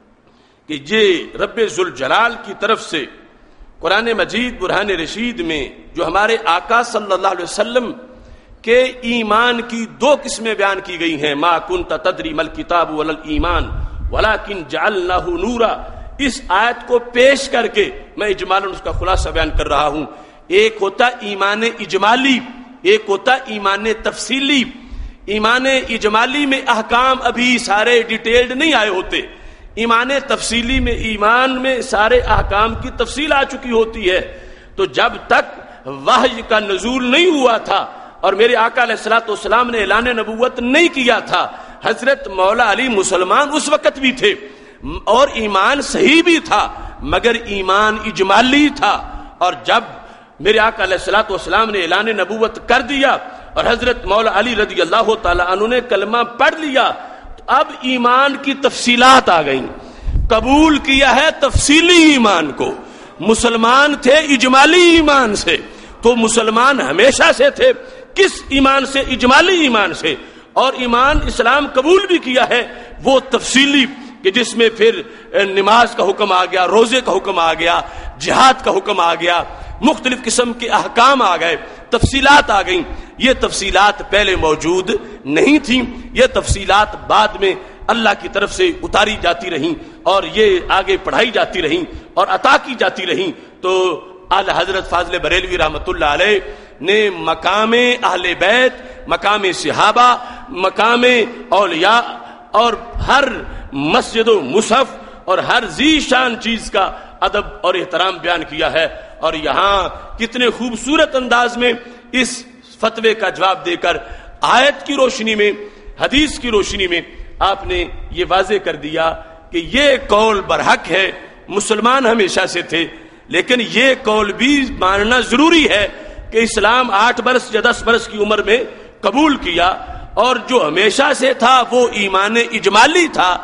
کہ یہ رب ذوالجلال کی طرف سے قرآن مجید برہان رشید میں جو ہمارے آقا صلی اللہ علیہ وسلم کے ایمان کی 2 قسمیں بیان کی گئی ہیں، ما کنت تدری مل کتاب ولا الایمان ولکن جعلناہ نورا، اس آیت کو پیش کر کے میں اجمالاً اس کا خلاصہ بیان کر رہا ہوں۔ ایک ہوتا ایمان اجمالی، ایک ہوتا ایمان تفصیلی۔ ایمان اجمالی میں احکام ابھی سارے ڈیٹیلڈ نہیں آئے ہوتے، ایمان تفصیلی میں ایمان میں سارے احکام کی تفصیل آ چکی ہوتی ہے۔ تو جب تک وحی کا نزول نہیں ہوا تھا اور میرے آقا علیہ الصلوۃ والسلام نے اعلان نبوت نہیں کیا تھا، حضرت مولا علی مسلمان اس وقت بھی تھے اور ایمان صحیح بھی تھا، مگر ایمان اجمالی تھا، اور جب میرے آقا علیہ الصلوۃ والسلام نے اعلان نبوت کر دیا اور حضرت مولا علی رضی اللہ تعالی عنہ نے کلمہ پڑھ لیا، تو اب ایمان کی تفصیلات آ گئیں۔ قبول کیا ہے تفصیلی ایمان کو، مسلمان تھے اجمالی ایمان سے، تو مسلمان ہمیشہ سے تھے، کس ایمان سے؟ اجمالی ایمان سے، اور ایمان اسلام قبول بھی کیا ہے وہ تفصیلی، کہ جس میں پھر نماز کا حکم آ گیا، روزے کا حکم آ گیا، جہاد کا حکم آ گیا، مختلف قسم کے احکام آ گئے، تفصیلات آ گئیں۔ یہ تفصیلات پہلے موجود نہیں تھیں، یہ تفصیلات بعد میں اللہ کی طرف سے اتاری جاتی رہیں اور یہ آگے پڑھائی جاتی رہیں اور عطا کی جاتی رہیں۔ تو اعلی حضرت فاضل بریلوی رحمۃ اللہ علیہ نے مقام اہل بیت، مقام صحابہ، مقام اولیاء اور ہر مسجد و مصحف اور ہر ذی شان چیز کا ادب اور احترام بیان کیا ہے، اور یہاں کتنے خوبصورت انداز میں اس فتوے کا جواب دے کر آیت کی روشنی میں، حدیث کی روشنی میں آپ نے یہ واضح کر دیا کہ یہ قول برحق ہے، مسلمان ہمیشہ سے تھے، لیکن یہ قول بھی ماننا ضروری ہے کہ اسلام 8 برس یا 10 برس کی عمر میں قبول کیا، اور جو ہمیشہ سے تھا وہ ایمان اجمالی تھا،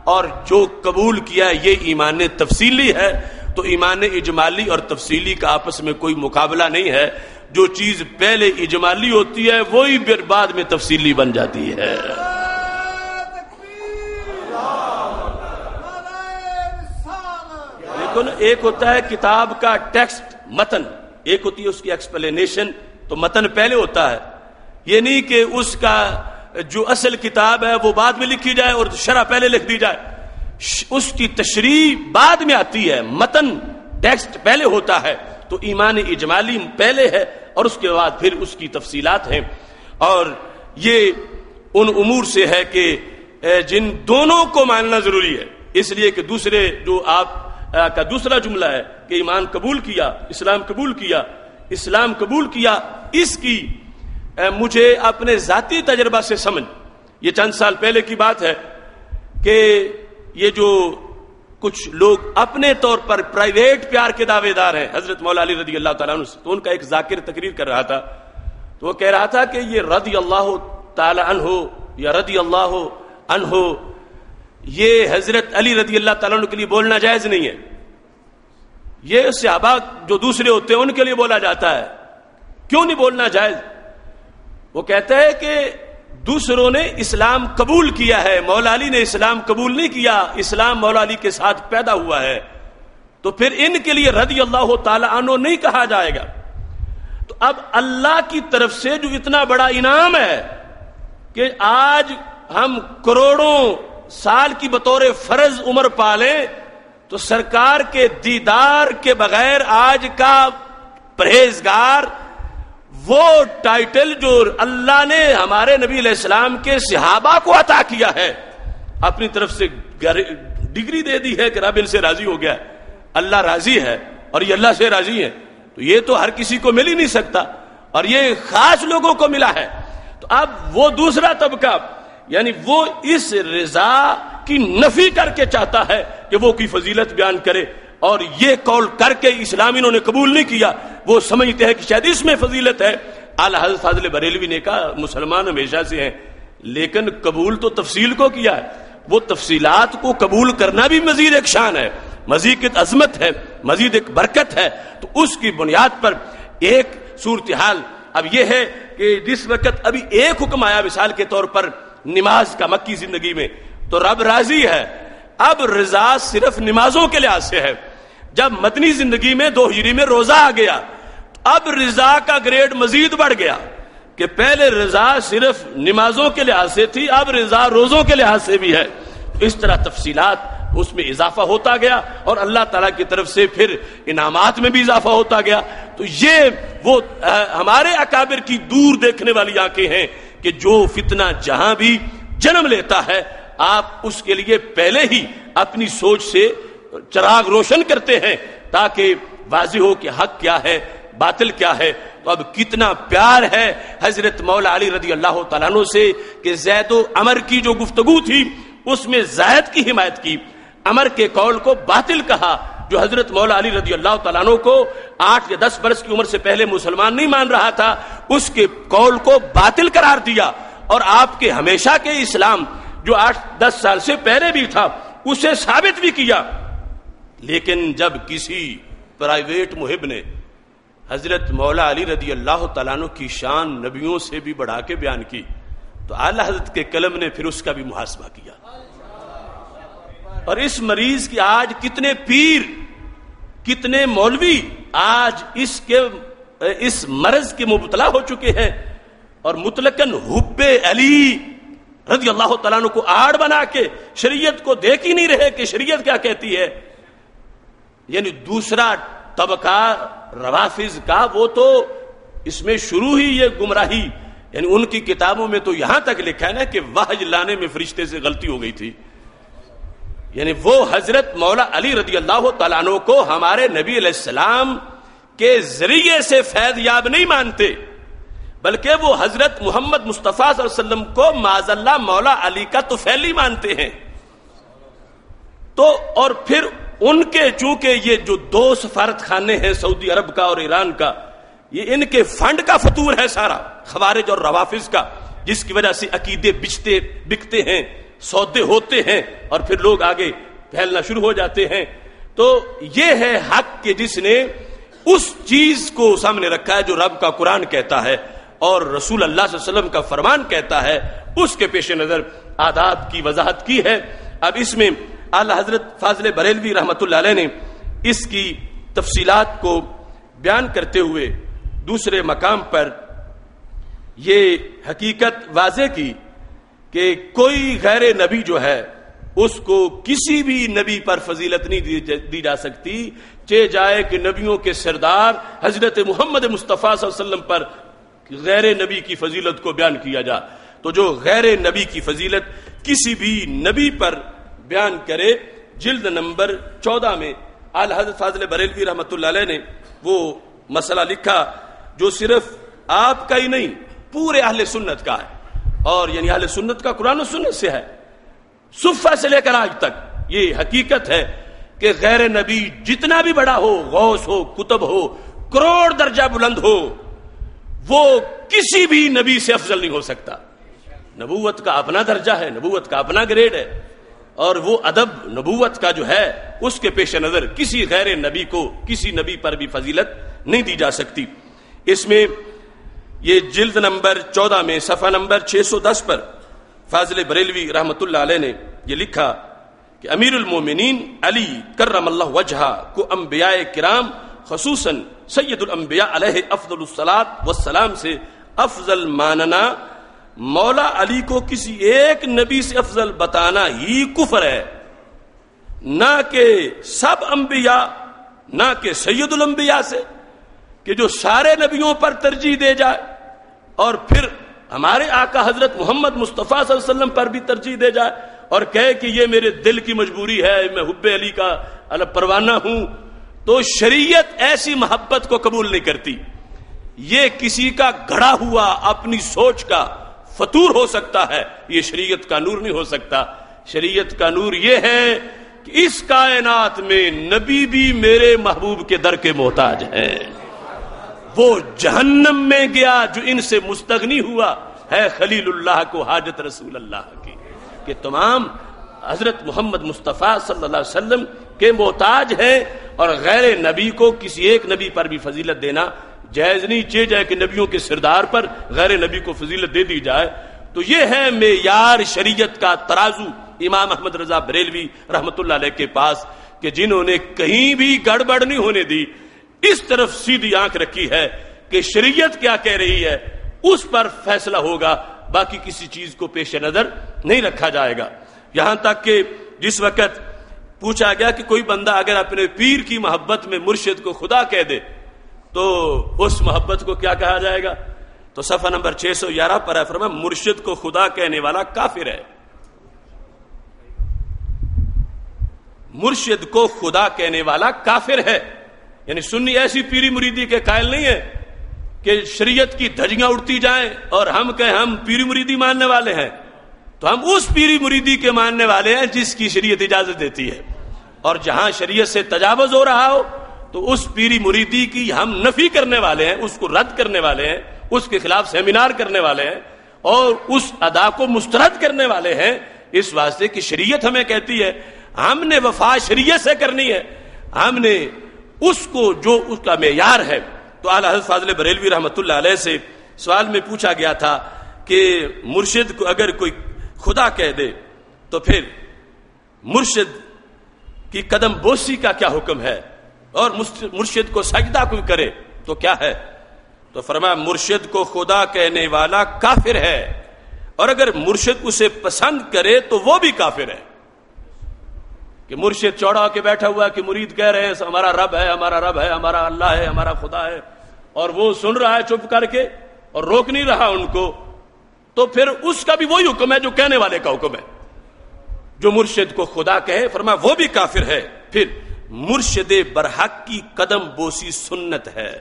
اور جو قبول کیا یہ ایمان تفصیلی ہے. تو ایمان اجمالی اور تفصیلی کا آپس میں کوئی مقابلہ نہیں ہے. جو چیز پہلے اجمالی ہوتی ہے وہی پھر بعد میں تفصیلی بن جاتی ہے. دیکھو نا، ایک ہوتا ہے کتاب کا ٹیکسٹ متن، ایک ہوتی ہے اس کی ایکسپلینیشن. تو متن پہلے ہوتا ہے، یہ نہیں کہ اس کا جو اصل کتاب ہے وہ بعد میں لکھی جائے اور شرح پہلے لکھ دی جائے. اس کی تشریح بعد میں آتی ہے، متن ٹیکسٹ پہلے ہوتا ہے. تو ایمان اجمالی پہلے ہے اور اس کے بعد پھر اس کی تفصیلات ہیں. اور یہ ان امور سے ہے کہ جن دونوں کو ماننا ضروری ہے. اس لیے کہ دوسرے جو آپ کا دوسرا جملہ ہے کہ ایمان قبول کیا، اسلام قبول کیا، اسلام قبول کیا، اس کی مجھے اپنے ذاتی تجربہ سے سمجھ، یہ چند سال پہلے کی بات ہے کہ یہ جو کچھ لوگ اپنے طور پر پرائیویٹ پیار کے دعوے دار ہیں حضرت مولا علی رضی اللہ تعالیٰ عنہ سے، تو ان کا ایک ذاکر تقریر کر رہا تھا. تو وہ کہہ رہا تھا کہ یہ رضی اللہ تعالی عنہ یا رضی اللہ عنہ یہ حضرت علی رضی اللہ تعالیٰ عنہ کے لیے بولنا جائز نہیں ہے، یہ صحابہ جو دوسرے ہوتے ہیں ان کے لیے بولا جاتا ہے. کیوں نہیں بولنا جائز؟ وہ کہتا ہے کہ دوسروں نے اسلام قبول کیا ہے، مولا علی نے اسلام قبول نہیں کیا، اسلام مولا علی کے ساتھ پیدا ہوا ہے، تو پھر ان کے لیے رضی اللہ تعالی عنہ نہیں کہا جائے گا. تو اب اللہ کی طرف سے جو اتنا بڑا انعام ہے کہ آج ہم کروڑوں سال کی بطور فرض عمر پالیں، تو سرکار کے دیدار کے بغیر آج کا پرہیزگار، وہ ٹائٹل جو اللہ نے ہمارے نبی علیہ السلام کے صحابہ کو عطا کیا ہے، اپنی طرف سے ڈگری دے دی ہے کہ رب ان سے راضی ہو گیا ہے، اللہ راضی ہے اور یہ اللہ سے راضی ہے. تو یہ تو ہر کسی کو مل ہی نہیں سکتا اور یہ خاص لوگوں کو ملا ہے. تو اب وہ دوسرا طبقہ یعنی وہ اس رضا کی نفی کر کے چاہتا ہے کہ وہ کوئی فضیلت بیان کرے، اور یہ قول کر کے اسلام انہوں نے قبول نہیں کیا. وہ سمجھتے ہیں کہ شاید اس میں فضیلت ہے. اعلی حضرت فاضل بریلوی نے کہا مسلمان ہمیشہ سے ہیں، لیکن قبول تو تفصیل کو کیا ہے. وہ تفصیلات کو قبول کرنا بھی مزید ایک شان ہے، مزید ایک عظمت ہے، مزید ایک برکت ہے. تو اس کی بنیاد پر ایک صورتحال اب یہ ہے کہ جس وقت ابھی ایک حکم آیا مثال کے طور پر نماز کا مکی زندگی میں، تو رب راضی ہے. اب رضا صرف نمازوں کے لحاظ سے ہے. جب مدنی زندگی میں 2 ہجری میں روزہ آ گیا، اب رضا کا گریڈ مزید بڑھ گیا کہ پہلے رضا صرف نمازوں کے لحاظ سے تھی، اب رضا روزوں کے لحاظ سے بھی ہے. اس طرح تفصیلات اس میں اضافہ ہوتا گیا اور اللہ تعالیٰ کی طرف سے پھر انعامات میں بھی اضافہ ہوتا گیا. تو یہ وہ ہمارے اکابر کی دور دیکھنے والی آنکھیں ہیں کہ جو فتنہ جہاں بھی جنم لیتا ہے آپ اس کے لیے پہلے ہی اپنی سوچ سے چراغ روشن کرتے ہیں تاکہ واضح ہو کہ حق کیا ہے، باطل کیا ہے. تو اب کتنا پیار ہے حضرت مولا علی رضی اللہ تعالیٰ عنہ سے کہ زید و عمر کی جو گفتگو تھی اس میں زید کی حمایت کی، عمر کے قول کو باطل کہا. جو حضرت مولا علی رضی اللہ تعالیٰ عنہ کو 8 یا 10 برس کی عمر سے پہلے مسلمان نہیں مان رہا تھا، اس کے قول کو باطل قرار دیا. اور آپ کے ہمیشہ کے اسلام جو 8-10 سال سے پہلے بھی تھا اسے ثابت بھی کیا. لیکن جب کسی پرائیویٹ محب نے حضرت مولا علی رضی اللہ تعالیٰ عنہ کی شان نبیوں سے بھی بڑھا کے بیان کی تو اعلی حضرت کے قلم نے پھر اس کا بھی محاسبہ کیا. اور اس مریض کی آج کتنے پیر، کتنے مولوی آج اس مرض کے مبتلا ہو چکے ہیں اور مطلقاً حب علی رضی اللہ تعالیٰ عنہ کو آڑ بنا کے شریعت کو دیکھ ہی نہیں رہے کہ شریعت کیا کہتی ہے. یعنی دوسرا طبقہ روافض کا وہ تو اس میں شروع ہی یہ گمراہی، یعنی ان کی کتابوں میں تو یہاں تک لکھا ہے نا کہ وحی لانے میں فرشتے سے غلطی ہو گئی تھی. یعنی وہ حضرت مولا علی رضی اللہ تعالیٰ عنہ کو ہمارے نبی علیہ السلام کے ذریعے سے فیض یاب نہیں مانتے، بلکہ وہ حضرت محمد مصطفیٰ صلی اللہ علیہ وسلم کو معاذ اللہ مولا علی کا طفیلی مانتے ہیں. تو اور پھر ان کے چونکہ یہ جو 2 سفارت خانے ہیں سعودی عرب کا اور ایران کا، یہ ان کے فنڈ کا فطور ہے سارا خوارج اور روافض کا، جس کی وجہ سے عقیدے بکتے ہیں سودے ہوتے ہیں اور پھر لوگ آگے پھیلنا شروع ہو جاتے ہیں. تو یہ ہے حق کہ جس نے اس چیز کو سامنے رکھا ہے جو رب کا قرآن کہتا ہے اور رسول اللہ صلی اللہ علیہ وسلم کا فرمان کہتا ہے, اس کے پیش نظر آداب کی وضاحت کی ہے. اب اس میں اعلی حضرت فاضل بریلوی رحمۃ اللہ علیہ نے اس کی تفصیلات کو بیان کرتے ہوئے دوسرے مقام پر یہ حقیقت واضح کی کہ کوئی غیر نبی جو ہے اس کو کسی بھی نبی پر فضیلت نہیں دی جا سکتی, چہ جائے کہ نبیوں کے سردار حضرت محمد مصطفیٰ صلی اللہ علیہ وسلم پر غیر نبی کی فضیلت کو بیان کیا جا. تو جو غیر نبی کی فضیلت کسی بھی نبی پر بیان کرے, جلد نمبر 14 میں اعلی حضرت فاضل بریلوی رحمۃ اللہ علیہ نے وہ مسئلہ لکھا جو صرف آپ کا ہی نہیں پورے اہل سنت کا ہے, اور یعنی اہل سنت کا قرآن و سنت سے ہے. صفہ سے لے کر آج تک یہ حقیقت ہے کہ غیر نبی جتنا بھی بڑا ہو, غوث ہو, قطب ہو, کروڑ درجہ بلند ہو, وہ کسی بھی نبی سے افضل نہیں ہو سکتا. نبوت کا اپنا درجہ ہے, نبوت کا اپنا گریڈ ہے, اور وہ ادب نبوت کا جو ہے اس کے پیش نظر کسی غیر نبی کو کسی نبی پر بھی فضیلت نہیں دی جا سکتی. اس میں یہ جلد نمبر 14 میں صفحہ نمبر 610 پر فاضل بریلوی رحمۃ اللہ علیہ نے یہ لکھا کہ امیر المومنین علی کرم اللہ وجہہ کو انبیاء کرام خصوصاً سید الانبیاء علیہ افضل الصلاۃ والسلام سے افضل ماننا, مولا علی کو کسی ایک نبی سے افضل بتانا ہی کفر ہے, نہ کہ سب انبیاء, نہ کہ سید الانبیاء سے, کہ جو سارے نبیوں پر ترجیح دے جائے اور پھر ہمارے آقا حضرت محمد مصطفیٰ صلی اللہ علیہ وسلم پر بھی ترجیح دے جائے اور کہے کہ یہ میرے دل کی مجبوری ہے, میں حب علی کا پروانہ ہوں. تو شریعت ایسی محبت کو قبول نہیں کرتی. یہ کسی کا گھڑا ہوا اپنی سوچ کا فطور ہو سکتا ہے, یہ شریعت کا نور نہیں ہو سکتا. شریعت کا نور یہ ہے کہ اس کائنات میں نبی بھی میرے محبوب کے در کے محتاج ہیں. وہ جہنم میں گیا جو ان سے مستغنی ہوا ہے خلیل اللہ کو حاجت رسول اللہ کی, کہ تمام حضرت محمد مصطفیٰ صلی اللہ علیہ وسلم کے محتاج ہیں, اور غیر نبی کو کسی ایک نبی پر بھی فضیلت دینا جائز نہیں. چہ جائے کہ نبیوں کے سردار پر غیر نبی کو فضیلت دے دی جائے. تو یہ ہے معیار شریعت کا ترازو امام احمد رضا بریلوی رحمۃ اللہ علیہ کے پاس, کہ جنہوں نے کہیں بھی گڑبڑ نہیں ہونے دی, اس طرف سیدھی آنکھ رکھی ہے کہ شریعت کیا کہہ رہی ہے اس پر فیصلہ ہوگا, باقی کسی چیز کو پیش نظر نہیں رکھا جائے گا. یہاں تک کہ جس وقت پوچھا گیا کہ کوئی بندہ اگر اپنے پیر کی محبت میں مرشد کو خدا کہہ دے تو اس محبت کو کیا کہا جائے گا, تو صفحہ نمبر 611 پر ہے, فرمایا مرشد کو خدا کہنے والا کافر ہے. مرشد کو خدا کہنے والا کافر ہے. یعنی سنی ایسی پیری مریدی کے قائل نہیں ہے کہ شریعت کی دھجیاں اڑتی جائیں اور ہم کہیں ہم پیری مریدی ماننے والے ہیں. تو ہم اس پیری مریدی کے ماننے والے ہیں جس کی شریعت اجازت دیتی ہے, اور جہاں شریعت سے تجاوز ہو رہا ہو تو اس پیری مریدی کی ہم نفی کرنے والے ہیں, اس کو رد کرنے والے ہیں, اس کے خلاف سیمینار کرنے والے ہیں, اور اس ادا کو مسترد کرنے والے ہیں. اس واسطے کہ شریعت ہمیں کہتی ہے ہم نے وفا شریعت سے کرنی ہے, ہم نے اس کو جو اس کا معیار ہے. تو اعلی حضرت فاضل بریلوی رحمۃ اللہ علیہ سے سوال میں پوچھا گیا تھا کہ مرشد کو اگر کوئی خدا کہہ دے تو پھر مرشد کی قدم بوسی کا کیا حکم ہے, اور مرشد کو سجدہ کوئی کرے تو کیا ہے. تو فرمایا مرشد کو خدا کہنے والا کافر ہے, اور اگر مرشد اسے پسند کرے تو وہ بھی کافر ہے. کہ مرشد چوڑا ہو کے بیٹھا ہوا کہ مرید کہہ رہے ہیں ہمارا رب ہے, ہمارا رب ہے, ہمارا اللہ ہے, ہمارا خدا ہے, اور وہ سن رہا ہے چپ کر کے اور روک نہیں رہا ان کو, تو پھر اس کا بھی وہی حکم ہے جو کہنے والے کا حکم ہے. جو مرشد کو خدا کہے فرمایا وہ بھی کافر ہے. پھر مرشد برحق کی قدم بوسی سنت ہے.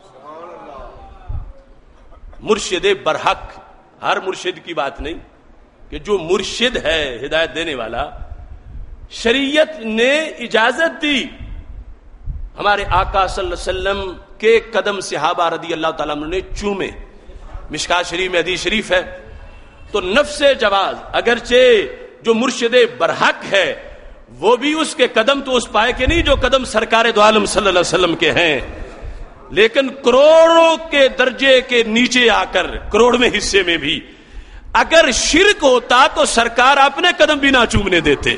مرشد برحق, ہر مرشد کی بات نہیں, کہ جو مرشد ہے ہدایت دینے والا, شریعت نے اجازت دی. ہمارے آقا صلی اللہ علیہ وسلم کے قدم صحابہ رضی اللہ تعالیٰ عنہ نے چومے. مشکات شریف میں حدیث شریف ہے. تو نفس جواز, اگرچہ جو مرشد برحق ہے وہ بھی اس کے قدم تو اس پائے کے نہیں جو قدم سرکار دو عالم صلی اللہ علیہ وسلم کے ہیں، لیکن کروڑوں کے درجے کے نیچے آ کر، کروڑویں حصے میں بھی اگر شرک ہوتا تو سرکار اپنے قدم بھی نہ چومنے دیتے،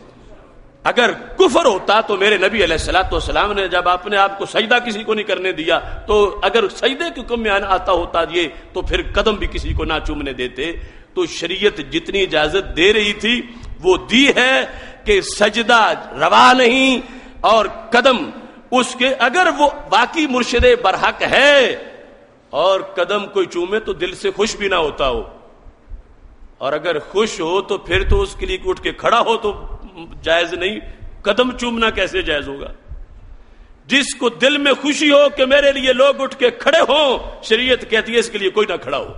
اگر کفر ہوتا تو میرے نبی علیہ الصلوۃ والسلام نے جب اپنے آپ کو سجدہ کسی کو نہیں کرنے دیا تو اگر سجدے کے حکم میں آتا ہوتا یہ تو پھر قدم بھی کسی کو نہ چومنے دیتے۔ تو شریعت جتنی اجازت دے رہی تھی وہ دی ہے کہ سجدہ روا نہیں اور قدم اس کے، اگر وہ واقعی مرشد برحق ہے اور قدم کوئی چومے تو دل سے خوش بھی نہ ہوتا ہو، اور اگر خوش ہو تو پھر تو اس کے لیے اٹھ کے کھڑا ہو تو جائز نہیں، قدم چومنا کیسے جائز ہوگا؟ جس کو دل میں خوشی ہو کہ میرے لیے لوگ اٹھ کے کھڑے ہوں، شریعت کہتی ہے اس کے لیے کوئی نہ کھڑا ہو،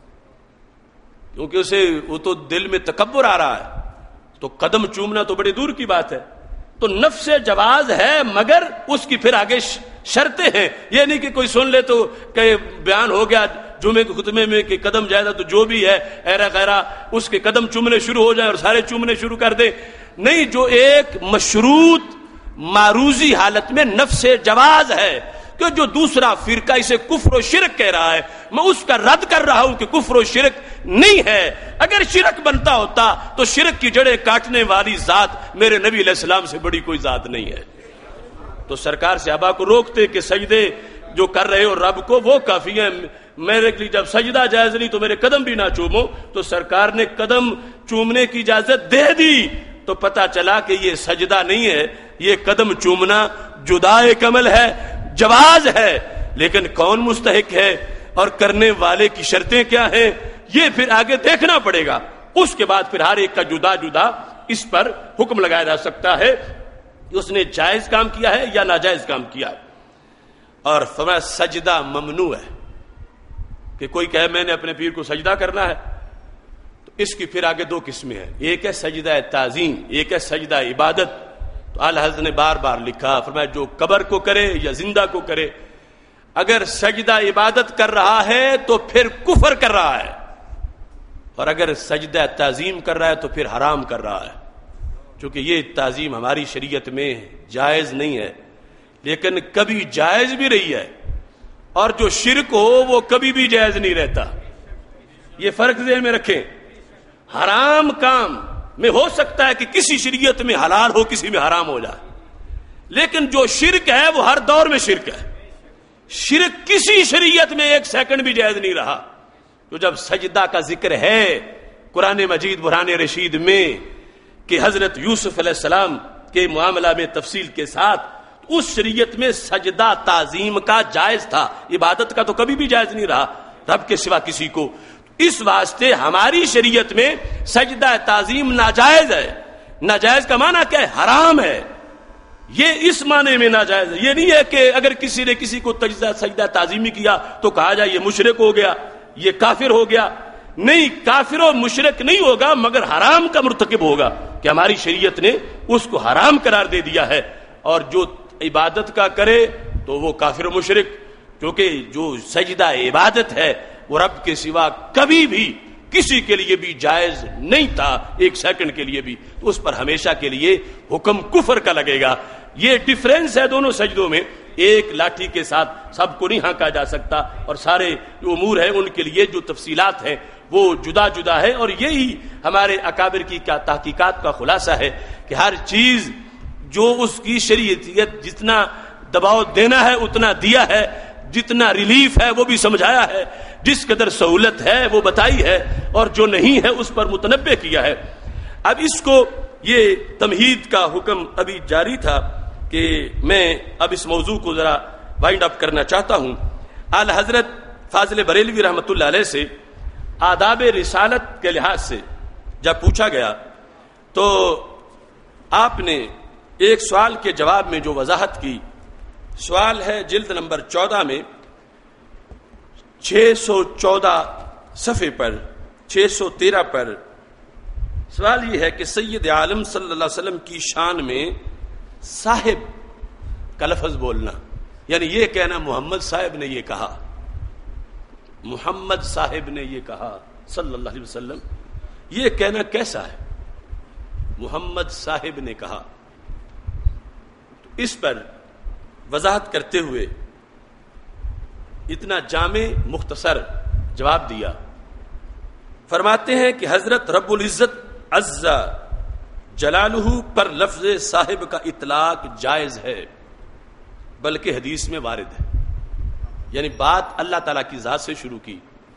کیونکہ اسے وہ تو دل میں تکبر آ رہا ہے، تو قدم چومنا تو بڑی دور کی بات ہے۔ تو نفس جواز ہے مگر اس کی پھر آگے شرطیں ہیں، یہ نہیں کہ کوئی سن لے تو کہ بیان ہو گیا جمعے کے خطبے میں کہ قدم جائزہ تو جو بھی ہے ایرا غیرہ اس کے قدم چومنے شروع ہو جائیں اور سارے چومنے شروع کر دیں، نہیں، جو ایک مشروط معروضی حالت میں نفس جواز ہے کہ جو دوسرا فرقہ اسے کفر و شرک کہہ رہا ہے میں اس کا رد کر رہا ہوں کہ کفر و شرک نہیں ہے، اگر شرک بنتا ہوتا تو شرک کی جڑیں کاٹنے والی ذات میرے نبی علیہ السلام سے بڑی کوئی ذات نہیں ہے۔ تو سرکار صحابہ کو روکتے کہ سجدے جو کر رہے ہو رب کو وہ کافی ہیں، میرے لیے جب سجدہ جائز نہیں تو میرے قدم بھی نہ چومو، تو سرکار نے قدم چومنے کی اجازت دے دی، تو پتا چلا کہ یہ سجدہ نہیں ہے، یہ قدم چومنا جدا ایک عمل ہے، جواز ہے، لیکن کون مستحق ہے اور کرنے والے کی شرطیں کیا ہیں یہ پھر آگے دیکھنا پڑے گا، اس کے بعد پھر ہر ایک کا جدا جدا اس پر حکم لگایا جا سکتا ہے کہ اس نے جائز کام کیا ہے یا ناجائز کام کیا ہے۔ اور فرمایا سجدہ ممنوع ہے، کہ کوئی کہے میں نے اپنے پیر کو سجدہ کرنا ہے تو اس کی پھر آگے دو قسمیں ہیں، ایک ہے سجدہ تعظیم، ایک ہے سجدہ عبادت۔ تو اعلی حضرت نے بار بار لکھا، فرمایا جو قبر کو کرے یا زندہ کو کرے، اگر سجدہ عبادت کر رہا ہے تو پھر کفر کر رہا ہے، اور اگر سجدہ تعظیم کر رہا ہے تو پھر حرام کر رہا ہے، چونکہ یہ تعظیم ہماری شریعت میں جائز نہیں ہے لیکن کبھی جائز بھی رہی ہے، اور جو شرک ہو وہ کبھی بھی جائز نہیں رہتا، یہ فرق ذہن میں رکھیں۔ حرام کام میں ہو سکتا ہے کہ کسی شریعت میں حلال ہو کسی میں حرام ہو جائے، لیکن جو شرک ہے وہ ہر دور میں شرک ہے، شرک کسی شریعت میں ایک سیکنڈ بھی جائز نہیں رہا۔ تو جب سجدہ کا ذکر ہے قرآن مجید برہان رشید میں کہ حضرت یوسف علیہ السلام کے معاملہ میں تفصیل کے ساتھ، اس شریعت میں سجدہ تعظیم کا جائز تھا، عبادت کا تو کبھی بھی جائز نہیں رہا رب کے سوا کسی کو، اس واسطے ہماری شریعت میں سجدہ تعظیم ناجائز ہے۔ ناجائز کا معنی کیا ہے؟ حرام ہے، یہ اس معنی میں ناجائز ہے، یہ نہیں ہے کہ اگر کسی نے کسی کو سجدہ تعظیمی کیا تو کہا جائے یہ مشرک ہو گیا، یہ کافر ہو گیا، نہیں، کافر و مشرک نہیں ہوگا مگر حرام کا مرتکب ہوگا کہ ہماری شریعت نے اس کو حرام قرار دے دیا ہے، اور جو عبادت کا کرے تو وہ کافر و مشرک، کیونکہ جو سجدہ عبادت ہے وہ رب کے سوا کبھی بھی کسی کے لیے بھی جائز نہیں تھا، ایک سیکنڈ کے لیے بھی، تو اس پر ہمیشہ کے لیے حکم کفر کا لگے گا۔ یہ ڈیفرنس ہے دونوں سجدوں میں، ایک لاٹھی کے ساتھ سب کو نہیں ہانکا جا سکتا، اور سارے جو امور ہیں ان کے لیے جو تفصیلات ہیں وہ جدا جدا ہے، اور یہی ہمارے اکابر کی کیا تحقیقات کا خلاصہ ہے کہ ہر چیز جو اس کی شریعت جتنا دباؤ دینا ہے اتنا دیا ہے، جتنا ریلیف ہے وہ بھی سمجھایا ہے، جس قدر سہولت ہے وہ بتائی ہے، اور جو نہیں ہے اس پر متنبہ کیا ہے۔ اب اس کو یہ تمہید کا حکم ابھی جاری تھا کہ میں اب اس موضوع کو ذرا وائنڈ اپ کرنا چاہتا ہوں۔ اعلی حضرت فاضل بریلوی رحمۃ اللہ علیہ سے آداب رسالت کے لحاظ سے جب پوچھا گیا تو آپ نے ایک سوال کے جواب میں جو وضاحت کی، سوال ہے جلد نمبر 14 میں 614 صفحے پر 613 پر، سوال یہ ہے کہ سید عالم صلی اللہ علیہ وسلم کی شان میں صاحب کا لفظ بولنا، یعنی یہ کہنا محمد صاحب نے یہ کہا، محمد صاحب نے یہ کہا صلی اللہ علیہ وسلم، یہ کہنا کیسا ہے؟ محمد صاحب نے کہا. اس پر وضاحت کرتے ہوئے اتنا جامع مختصر جواب دیا. فرماتے ہیں کہ حضرت رب العزت عز جلالہ پر لفظ صاحب کا اطلاق جائز ہے، بلکہ حدیث میں وارد ہے. یعنی بات اللہ تعالیٰ کی ذات سے شروع کی.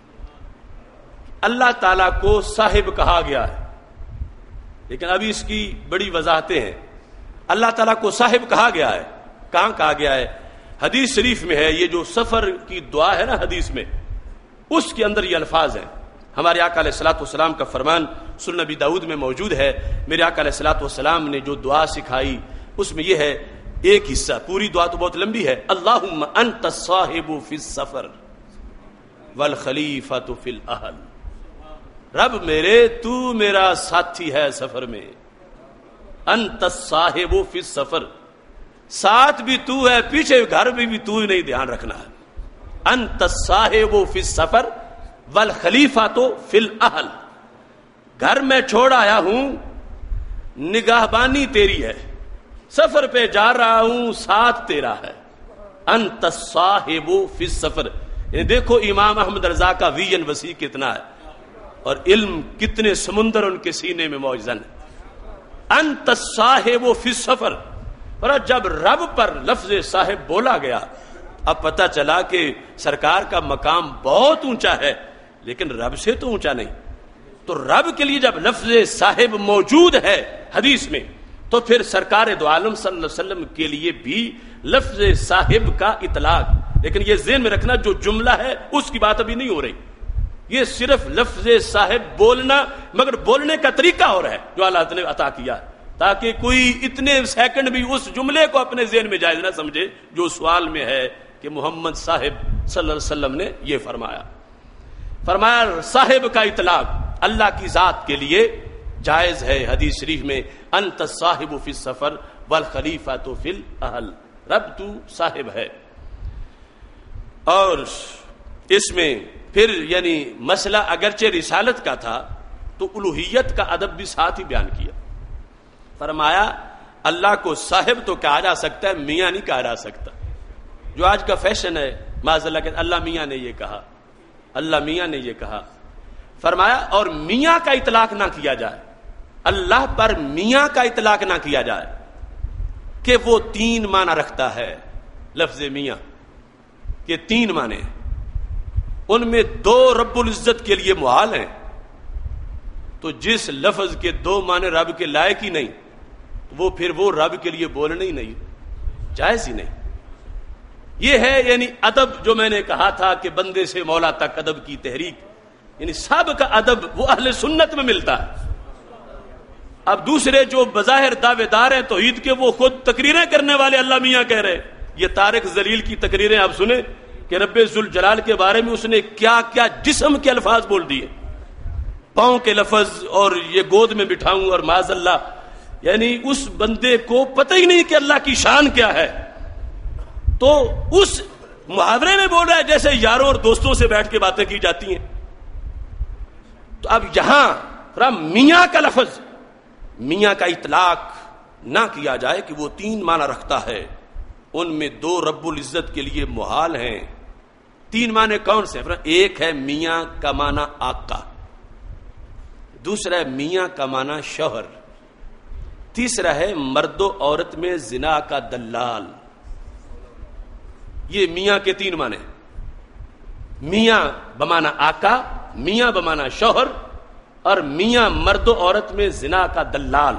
اللہ تعالیٰ کو صاحب کہا گیا ہے، لیکن ابھی اس کی بڑی وضاحتیں ہیں. اللہ تعالیٰ کو صاحب کہا گیا ہے، کہاں کہا گیا ہے؟ حدیث شریف میں ہے. یہ جو سفر کی دعا ہے نا حدیث میں، اس کے اندر یہ الفاظ ہیں. ہمارے آقا علیہ الصلوۃ والسلام کا فرمان سنن نبی داؤد میں موجود ہے. میرے آقا علیہ الصلوۃ والسلام نے جو دعا سکھائی اس میں یہ ہے، ایک حصہ، پوری دعا تو بہت لمبی ہے. اللہم انت الصاحب فی السفر والخلیفۃ فی الاہل. رب میرے، تو میرا ساتھی ہے سفر میں. انت الصاحب فی السفر، ساتھ بھی تو ہے، پیچھے گھر میں بھی تو ہی نہیں، دھیان رکھنا ہے. انت الصاحب فی السفر والخلیفۃ فی الاہل، گھر میں چھوڑ آیا ہوں، نگہبانی تیری ہے، سفر پہ جا رہا ہوں، ساتھ تیرا ہے. انت الصاحب فی السفر. یعنی دیکھو امام احمد رضا کا ویژن وسیع کتنا ہے اور علم کتنے سمندر ان کے سینے میں موجزن ہے. انت الصاحب فی السفر. اور جب رب پر لفظ صاحب بولا گیا، اب پتہ چلا کہ سرکار کا مقام بہت اونچا ہے، لیکن رب سے تو اونچا نہیں. تو رب کے لیے جب لفظ صاحب موجود ہے حدیث میں، تو پھر سرکار دو عالم صلی اللہ علیہ وسلم کے لیے بھی لفظ صاحب کا اطلاق. لیکن یہ ذہن میں رکھنا، جو جملہ ہے اس کی بات ابھی نہیں ہو رہی. یہ صرف لفظ صاحب بولنا، مگر بولنے کا طریقہ اور ہے جو اللہ نے عطا کیا، تاکہ کوئی اتنے سیکنڈ بھی اس جملے کو اپنے ذہن میں جائز نہ سمجھے جو سوال میں ہے کہ محمد صاحب صلی اللہ علیہ وسلم نے یہ فرمایا صاحب کا اطلاق اللہ کی ذات کے لیے جائز ہے. حدیث شریف میں انت صاحب فی السفر والخلیفۃ فی الاہل، رب تو صاحب ہے. اور اس میں پھر یعنی مسئلہ اگرچہ رسالت کا تھا تو الوہیت کا ادب بھی ساتھ ہی بیان کیا. فرمایا اللہ کو صاحب تو کہا جا سکتا ہے، میاں نہیں کہا جا سکتا. جو آج کا فیشن ہے معاذ اللہ کہ اللہ میاں نے یہ کہا، اللہ میاں نے یہ کہا. فرمایا اور میاں کا اطلاق نہ کیا جائے، اللہ پر میاں کا اطلاق نہ کیا جائے کہ وہ 3 معنی رکھتا ہے. لفظ میاں کے 3 معنی، ان میں 2 رب العزت کے لیے محال ہیں. تو جس لفظ کے 2 معنی رب کے لائق ہی نہیں، وہ پھر وہ رب کے لیے بولنا ہی نہیں، جائز ہی نہیں. یہ ہے یعنی ادب جو میں نے کہا تھا کہ بندے سے مولا تک ادب کی تحریک، یعنی سب کا ادب وہ اہل سنت میں ملتا ہے. اب دوسرے جو بظاہر دعوے دار ہیں توحید کے، وہ خود تقریریں کرنے والے اللہ میاں کہہ رہے. یہ طارق ذلیل کی تقریریں آپ سنیں کہ رب ذوالجلال کے بارے میں اس نے کیا کیا جسم کے الفاظ بول دیے، پاؤں کے لفظ، اور یہ گود میں بٹھاؤں، اور معاذ اللہ یعنی اس بندے کو پتہ ہی نہیں کہ اللہ کی شان کیا ہے. تو اس محاورے میں بول رہا ہے جیسے یاروں اور دوستوں سے بیٹھ کے باتیں کی جاتی ہیں. تو اب یہاں میاں کا لفظ، میاں کا اطلاق نہ کیا جائے کہ وہ 3 معنی رکھتا ہے. ان میں 2 رب العزت کے لیے محال ہیں. 3 معنی کون سے؟ ایک ہے میاں کا معنی آقا، دوسرا ہے میاں کا معنی شوہر، تیسرا ہے مرد و عورت میں زنا کا دلال. یہ میاں کے 3 معنی، میاں بمعنی آقا، میاں بمعنی شوہر، اور میاں مرد و عورت میں زنا کا دلال.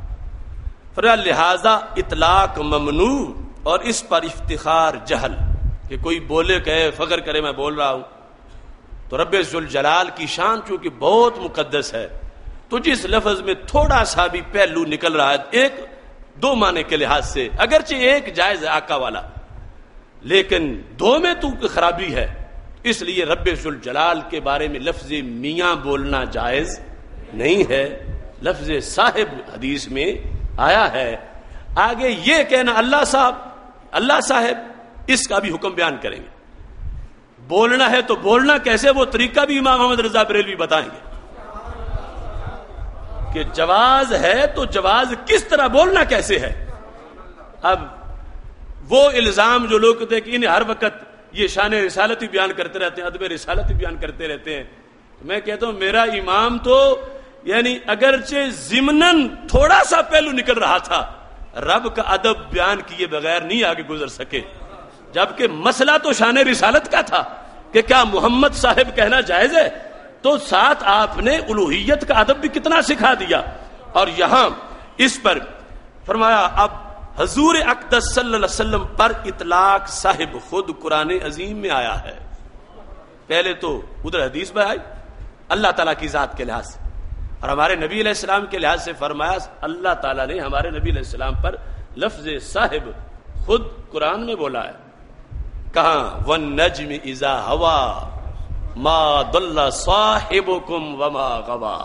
لہذا اطلاق ممنوع اور اس پر افتخار جہل، کہ کوئی بولے کہے فخر کرے میں بول رہا ہوں. تو رب ذوالجلال کی شان چونکہ بہت مقدس ہے، تو جس لفظ میں تھوڑا سا بھی پہلو نکل رہا ہے 1-2 معنی کے لحاظ سے، اگرچہ ایک جائز ہے آقا والا، لیکن 2 میں تو خرابی ہے. اس لیے رب ذوالجلال کے بارے میں لفظ میاں بولنا جائز نہیں ہے. لفظ صاحب حدیث میں آیا ہے. آگے یہ کہنا اللہ صاحب، اللہ صاحب، اس کا بھی حکم بیان کریں گے. بولنا ہے تو بولنا کیسے، وہ طریقہ بھی امام محمد رضا بریلوی بتائیں گے کہ جواز ہے تو جواز کس طرح بولنا کیسے ہے. اب وہ الزام جو لوگ کہتے ہیں کہ انہیں ہر وقت یہ شان رسالت ہی بیان کرتے رہتے ہیں, ادب رسالت ہی بیان کرتے رہتے ہیں, تو میں کہتا ہوں میرا امام تو یعنی اگرچہ ضمناً تھوڑا سا پہلو نکل رہا تھا, رب کا ادب بیان کیے بغیر نہیں آگے گزر سکے, جبکہ مسئلہ تو شان رسالت کا تھا کہ کیا محمد صاحب کہنا جائز ہے, تو ساتھ آپ نے الوہیت کا ادب بھی کتنا سکھا دیا. اور یہاں اس پر فرمایا اب حضور اقدس صلی اللہ علیہ وسلم پر اطلاق صاحب خود قرآن عظیم میں آیا ہے. پہلے تو ادھر حدیث میں آئی اللہ تعالیٰ کی ذات کے لحاظ سے, اور ہمارے نبی علیہ السلام کے لحاظ سے فرمایا اللہ تعالیٰ نے ہمارے نبی علیہ السلام پر لفظ صاحب خود قرآن میں بولا ہے. کہاں وَالنَّجْمِ إِذَا هَوَى ما ضل صاحبكم وما غوا.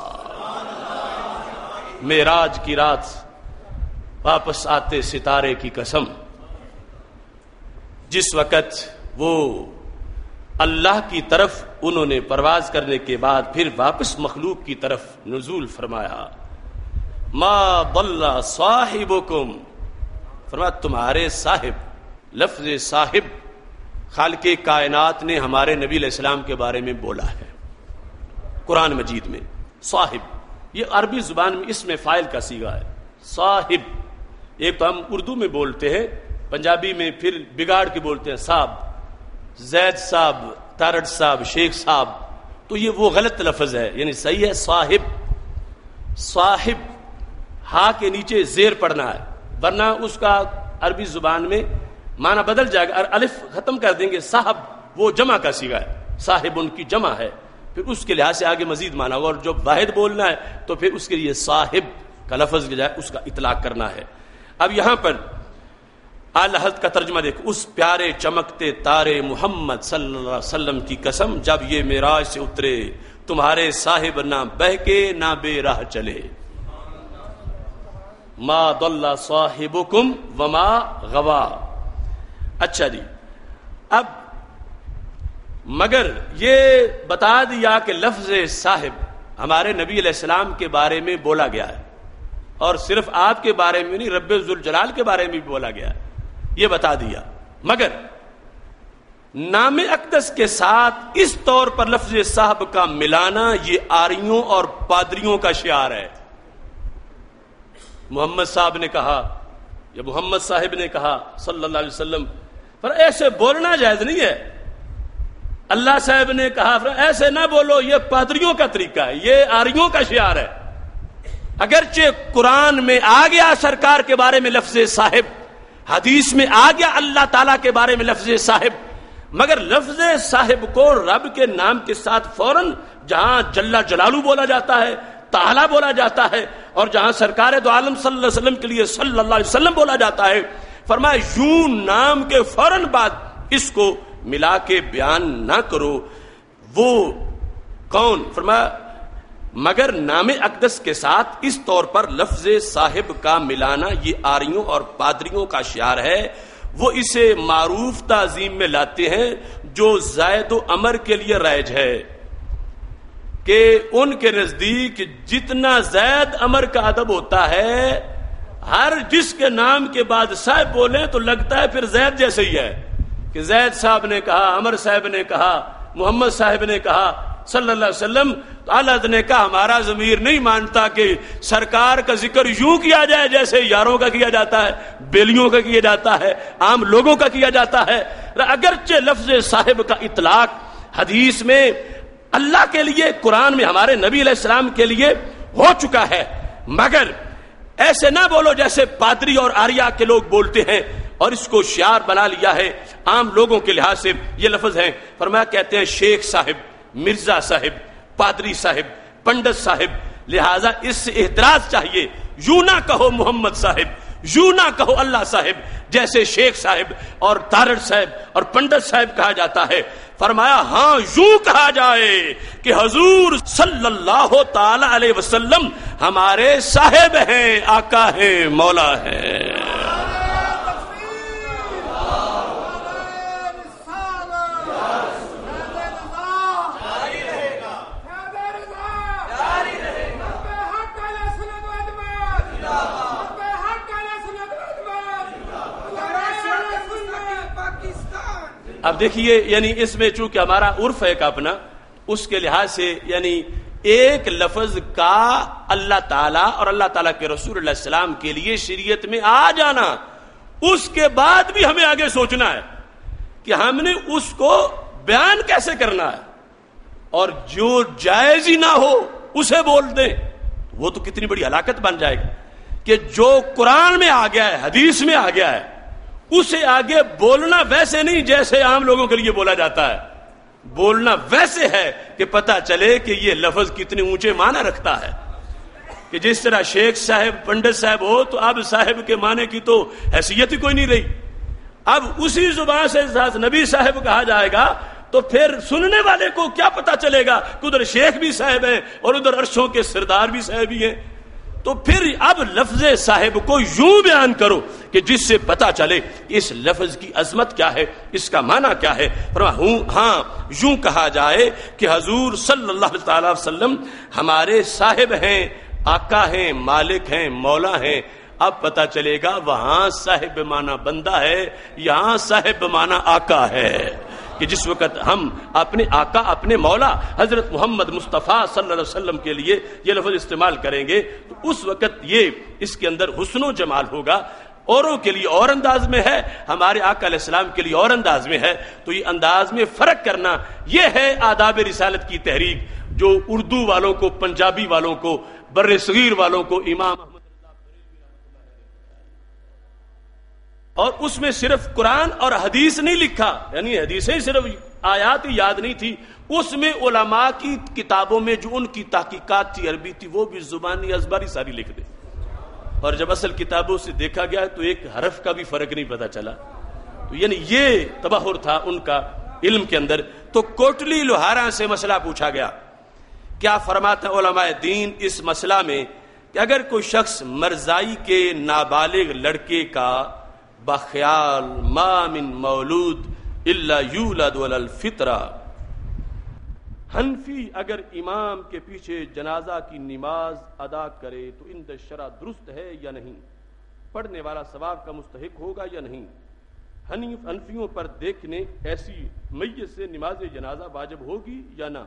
معراج کی رات واپس آتے ستارے کی قسم, جس وقت وہ اللہ کی طرف انہوں نے پرواز کرنے کے بعد پھر واپس مخلوق کی طرف نزول فرمایا, ما ضل صاحبكم, فرمایا تمہارے صاحب, لفظ صاحب خالق کائنات نے ہمارے نبی علیہ السلام کے بارے میں بولا ہے قرآن مجید میں. صاحب یہ عربی زبان میں اسم فاعل کا صیغہ ہے. صاحب ایک تو ہم اردو میں بولتے ہیں, پنجابی میں پھر بگاڑ کے بولتے ہیں صاحب, زید صاحب, تارڑ صاحب, شیخ صاحب, تو یہ وہ غلط لفظ ہے, یعنی صحیح ہے صاحب. صاحب ہا کے نیچے زیر پڑنا ہے, ورنہ اس کا عربی زبان میں معنی بدل جائے گا, اور الف ختم کر دیں گے. صاحب وہ جمع کا صیغہ ہے, صاحب ان کی جمع ہے, پھر اس کے لحاظ سے آگے مزید معنی ہوگا, اور جو واحد بولنا ہے تو پھر اس کے لیے صاحب کا لفظ کے جائے اس کا اطلاق کرنا ہے. اب یہاں پر اعلی حضرت کا ترجمہ دیکھو, اس پیارے چمکتے تارے محمد صلی اللہ علیہ وسلم کی قسم جب یہ معراج سے اترے تمہارے صاحب نہ بہکے نہ بے راہ چلے. ما ضل صاحبکم وما غوا. اچھا جی, اب مگر یہ بتا دیا کہ لفظ صاحب ہمارے نبی علیہ السلام کے بارے میں بولا گیا ہے, اور صرف آپ کے بارے میں نہیں, رب ذوالجلال کے بارے میں بھی بولا گیا ہے, یہ بتا دیا. مگر نام اقدس کے ساتھ اس طور پر لفظ صاحب کا ملانا یہ آریوں اور پادریوں کا شعار ہے. محمد صاحب نے کہا یا محمد صاحب نے کہا صلی اللہ علیہ وسلم, پر ایسے بولنا جائز نہیں ہے. اللہ صاحب نے کہا ایسے نہ بولو, یہ پادریوں کا طریقہ ہے, یہ آریوں کا شعار ہے. اگرچہ قرآن میں آ گیا سرکار کے بارے میں لفظ صاحب, حدیث میں آ گیا اللہ تعالیٰ کے بارے میں لفظ صاحب, مگر لفظ صاحب کو رب کے نام کے ساتھ فوراً جہاں جل جلالہ بولا جاتا ہے, تعالیٰ بولا جاتا ہے, اور جہاں سرکار دو عالم صلی اللہ علیہ وسلم کے لیے صلی اللہ علیہ وسلم بولا جاتا ہے, فرمایا یوں نام کے فوراً بعد اس کو ملا کے بیان نہ کرو. وہ کون؟ فرمایا مگر نام اقدس کے ساتھ اس طور پر لفظ صاحب کا ملانا یہ آریوں اور پادریوں کا شعار ہے. وہ اسے معروف تعظیم میں لاتے ہیں جو زید و عمر کے لیے رائج ہے, کہ ان کے نزدیک جتنا زید عمر کا ادب ہوتا ہے, ہر جس کے نام کے بعد صاحب بولیں تو لگتا ہے پھر زید جیسے ہی ہے, کہ زید صاحب نے کہا, عمر صاحب نے کہا, محمد صاحب نے کہا صلی اللہ علیہ وسلم, تو اللہ نے کہا ہمارا ضمیر نہیں مانتا کہ سرکار کا ذکر یوں کیا جائے جیسے یاروں کا کیا جاتا ہے, بیلیوں کا کیا جاتا ہے, عام لوگوں کا کیا جاتا ہے. اگرچہ لفظ صاحب کا اطلاق حدیث میں اللہ کے لیے, قرآن میں ہمارے نبی علیہ السلام کے لیے ہو چکا ہے, مگر ایسے نہ بولو جیسے پادری اور آریا کے لوگ بولتے ہیں, اور اس کو شعار بنا لیا ہے عام لوگوں کے لحاظ سے. یہ لفظ ہیں, فرمایا کہتے ہیں شیخ صاحب, مرزا صاحب, پادری صاحب, پنڈت صاحب, لہذا اس سے احتراز چاہیے. یوں نہ کہو محمد صاحب, یوں نہ کہو اللہ صاحب, جیسے شیخ صاحب اور تارڑ صاحب اور پنڈت صاحب کہا جاتا ہے. فرمایا ہاں یوں کہا جائے کہ حضور صلی اللہ تعالی علیہ وسلم ہمارے صاحب ہیں, آقا ہیں, مولا ہیں. اب دیکھیے یعنی اس میں چونکہ ہمارا عرف ہے اپنا، اس کے لحاظ سے یعنی ایک لفظ کا اللہ تعالیٰ اور اللہ تعالیٰ کے رسول اللہ علیہ السلام کے لیے شریعت میں آ جانا، اس کے بعد بھی ہمیں آگے سوچنا ہے کہ ہم نے اس کو بیان کیسے کرنا ہے، اور جو جائز ہی نہ ہو اسے بول دیں، وہ تو کتنی بڑی ہلاکت بن جائے گی کہ جو قرآن میں آ گیا ہے، حدیث میں آ گیا ہے، اسے آگے بولنا ویسے نہیں جیسے عام لوگوں کے لیے بولا جاتا ہے، بولنا ویسے ہے کہ پتہ چلے کہ یہ لفظ کتنے اونچے معنی رکھتا ہے، کہ جس طرح شیخ صاحب پنڈت صاحب ہو تو اب صاحب کے معنی کی تو حیثیت ہی کوئی نہیں رہی، اب اسی زبان سے نبی صاحب کہا جائے گا تو پھر سننے والے کو کیا پتا چلے گا کہ ادھر شیخ بھی صاحب ہیں اور ادھر عرشوں کے سردار بھی صاحب ہی ہیں، تو پھر اب لفظ صاحب کو یوں بیان کرو کہ جس سے پتا چلے اس لفظ کی عظمت کیا ہے، اس کا معنی کیا ہے۔ ہاں یوں کہا جائے کہ حضور صلی اللہ تعالی وسلم ہمارے صاحب ہیں، آقا ہیں، مالک ہیں، مولا ہیں، اب پتا چلے گا وہاں صاحب معنی بندہ ہے، یہاں صاحب معنی آقا ہے، کہ جس وقت ہم اپنے آقا اپنے مولا حضرت محمد مصطفیٰ صلی اللہ علیہ وسلم کے لیے یہ لفظ استعمال کریں گے تو اس وقت یہ اس کے اندر حسن و جمال ہوگا، اوروں کے لیے اور انداز میں ہے، ہمارے آقا علیہ السلام کے لیے اور انداز میں ہے، تو یہ انداز میں فرق کرنا یہ ہے آداب رسالت کی تحریک، جو اردو والوں کو، پنجابی والوں کو، بر صغیر والوں کو امام اور اس میں صرف قرآن اور حدیث نہیں لکھا، یعنی حدیثیں صرف آیات ہی یاد نہیں تھی، اس میں علماء کی کتابوں میں جو ان کی تحقیقات تھی عربی تھی وہ بھی زبانی ازباری ساری لکھ دے، اور جب اصل کتابوں سے دیکھا گیا تو ایک حرف کا بھی فرق نہیں پتا چلا، تو یعنی یہ تبحر تھا ان کا علم کے اندر۔ تو کوٹلی لوہارا سے مسئلہ پوچھا گیا، کیا فرماتے ہیں علماء دین اس مسئلہ میں کہ اگر کوئی شخص مرزائی کے نابالغ لڑکے کا بخیال ما من مولود الا یولد علی الفطرہ، حنفی اگر امام کے پیچھے جنازہ کی نماز ادا کرے تو عند شرع درست ہے یا نہیں، پڑھنے والا ثواب کا مستحق ہوگا یا نہیں، حنفیوں پر دیکھنے ایسی میت سے نماز جنازہ واجب ہوگی یا نہ؟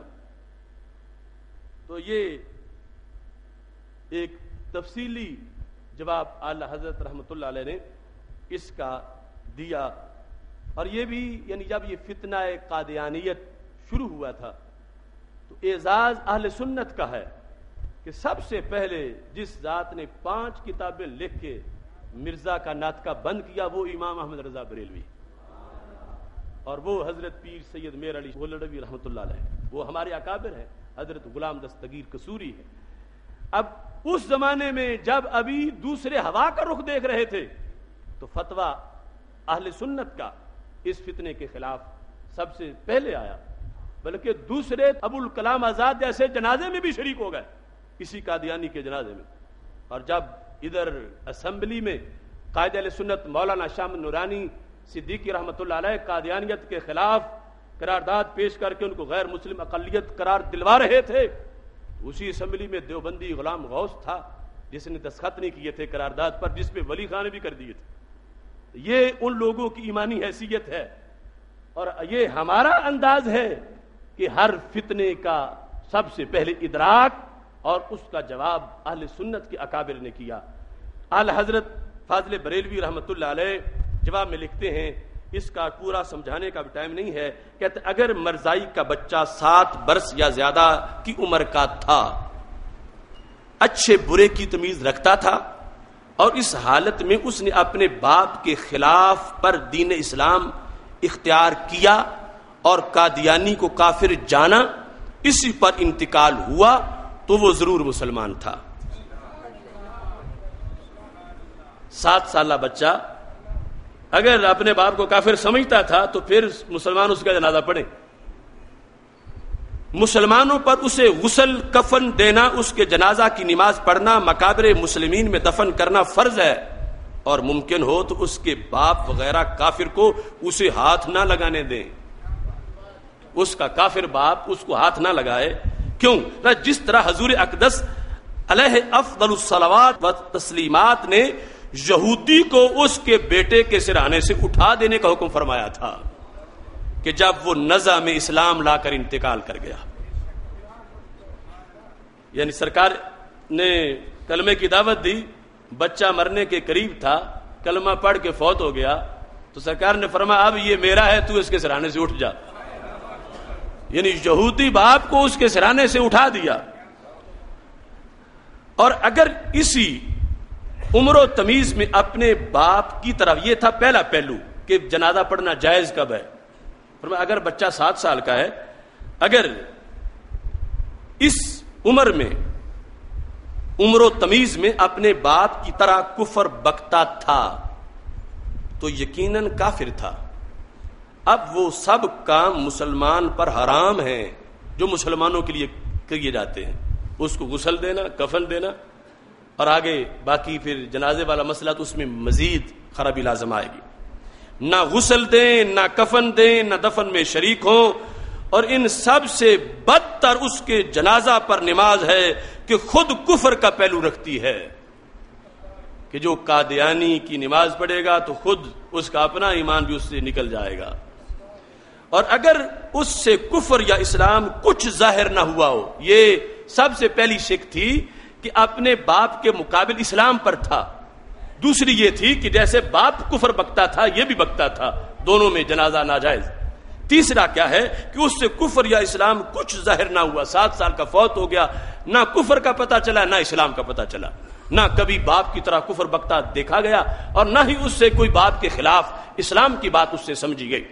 تو یہ ایک تفصیلی جواب اعلی حضرت رحمۃ اللہ علیہ نے اس کا دیا، اور یہ بھی یعنی جب یہ فتنہ قادیانیت شروع ہوا تھا تو اعزاز اہل سنت کا ہے کہ سب سے پہلے جس ذات نے 5 کتابیں لکھ کے مرزا کا ناطقہ بند کیا وہ امام احمد رضا بریلوی، اور وہ حضرت پیر سید میر علی گولڑوی رحمۃ اللہ علیہ، وہ ہمارے اکابر ہیں، حضرت غلام دستگیر قصوری ہے۔ اب اس زمانے میں جب ابھی دوسرے ہوا کا رخ دیکھ رہے تھے تو فتویٰ اہل سنت کا اس فتنے کے خلاف سب سے پہلے آیا، بلکہ دوسرے ابو الکلام آزاد جیسے جنازے میں بھی شریک ہو گئے کسی قادیانی کے جنازے میں، اور جب ادھر اسمبلی میں قائد اہل سنت مولانا شاہ نورانی صدیقی رحمۃ اللہ علیہ قادیانیت کے خلاف قرارداد پیش کر کے ان کو غیر مسلم اقلیت قرار دلوا رہے تھے، اسی اسمبلی میں دیوبندی غلام غوث تھا جس نے دستخط نہیں کیے تھے قرارداد پر، جس پہ ولی خان نے بھی کر دیے تھے۔ یہ ان لوگوں کی ایمانی حیثیت ہے، اور یہ ہمارا انداز ہے کہ ہر فتنے کا سب سے پہلے ادراک اور اس کا جواب اہل سنت کے اکابر نے کیا۔ اعلی حضرت فاضل بریلوی رحمۃ اللہ علیہ جواب میں لکھتے ہیں، اس کا پورا سمجھانے کا بھی ٹائم نہیں ہے، کہتے اگر مرزائی کا بچہ 7 برس یا زیادہ کی عمر کا تھا، اچھے برے کی تمیز رکھتا تھا، اور اس حالت میں اس نے اپنے باپ کے خلاف پر دین اسلام اختیار کیا اور قادیانی کو کافر جانا، اسی پر انتقال ہوا، تو وہ ضرور مسلمان تھا۔ 7 سالہ بچہ اگر اپنے باپ کو کافر سمجھتا تھا تو پھر مسلمان اس کا جنازہ پڑھیں۔ مسلمانوں پر اسے غسل کفن دینا، اس کے جنازہ کی نماز پڑھنا، مقابر مسلمین میں دفن کرنا فرض ہے، اور ممکن ہو تو اس کے باپ وغیرہ کافر کو اسے ہاتھ نہ لگانے دیں، اس کا کافر باپ اس کو ہاتھ نہ لگائے۔ کیوں؟ جس طرح حضور اقدس علیہ افضل الصلوات و تسلیمات نے یہودی کو اس کے بیٹے کے سرہانے سے اٹھا دینے کا حکم فرمایا تھا، کہ جب وہ نزع میں اسلام لا کر انتقال کر گیا. یعنی سرکار نے کلمے کی دعوت دی، بچہ مرنے کے قریب تھا، کلمہ پڑھ کے فوت ہو گیا، تو سرکار نے فرمایا اب یہ میرا ہے، تو اس کے سرانے سے اٹھ جا. یعنی یہودی باپ کو اس کے سرانے سے اٹھا دیا. اور اگر اسی عمر و تمیز میں اپنے باپ کی طرف، یہ تھا پہلا پہلو کہ جنازہ پڑھنا جائز کب ہے. فرمایا اگر بچہ 7 سال کا ہے، اگر اس عمر میں، عمر و تمیز میں اپنے باپ کی طرح کفر بکتا تھا تو یقیناً کافر تھا. اب وہ سب کام مسلمان پر حرام ہیں جو مسلمانوں کے لیے کیے جاتے ہیں. اس کو غسل دینا، کفن دینا، اور آگے باقی پھر جنازے والا مسئلہ تو اس میں مزید خرابی لازم آئے گی. نہ غسل دیں، نہ کفن دیں، نہ دفن میں شریک ہوں. اور ان سب سے بدتر اس کے جنازہ پر نماز ہے کہ خود کفر کا پہلو رکھتی ہے، کہ جو قادیانی کی نماز پڑھے گا تو خود اس کا اپنا ایمان بھی اس سے نکل جائے گا. اور اگر اس سے کفر یا اسلام کچھ ظاہر نہ ہوا ہو، یہ سب سے پہلی شک تھی کہ اپنے باپ کے مقابل اسلام پر تھا. دوسری یہ تھی کہ جیسے باپ کفر بکتا تھا یہ بھی بکتا تھا، دونوں میں جنازہ ناجائز. تیسرا کیا ہے کہ اس سے کفر یا اسلام کچھ ظاہر نہ ہوا، 7 سال کا فوت ہو گیا، نہ کفر کا پتہ چلا نہ اسلام کا پتہ چلا، نہ کبھی باپ کی طرح کفر بکتا دیکھا گیا، اور نہ ہی اس سے کوئی باپ کے خلاف اسلام کی بات اس سے سمجھی گئی.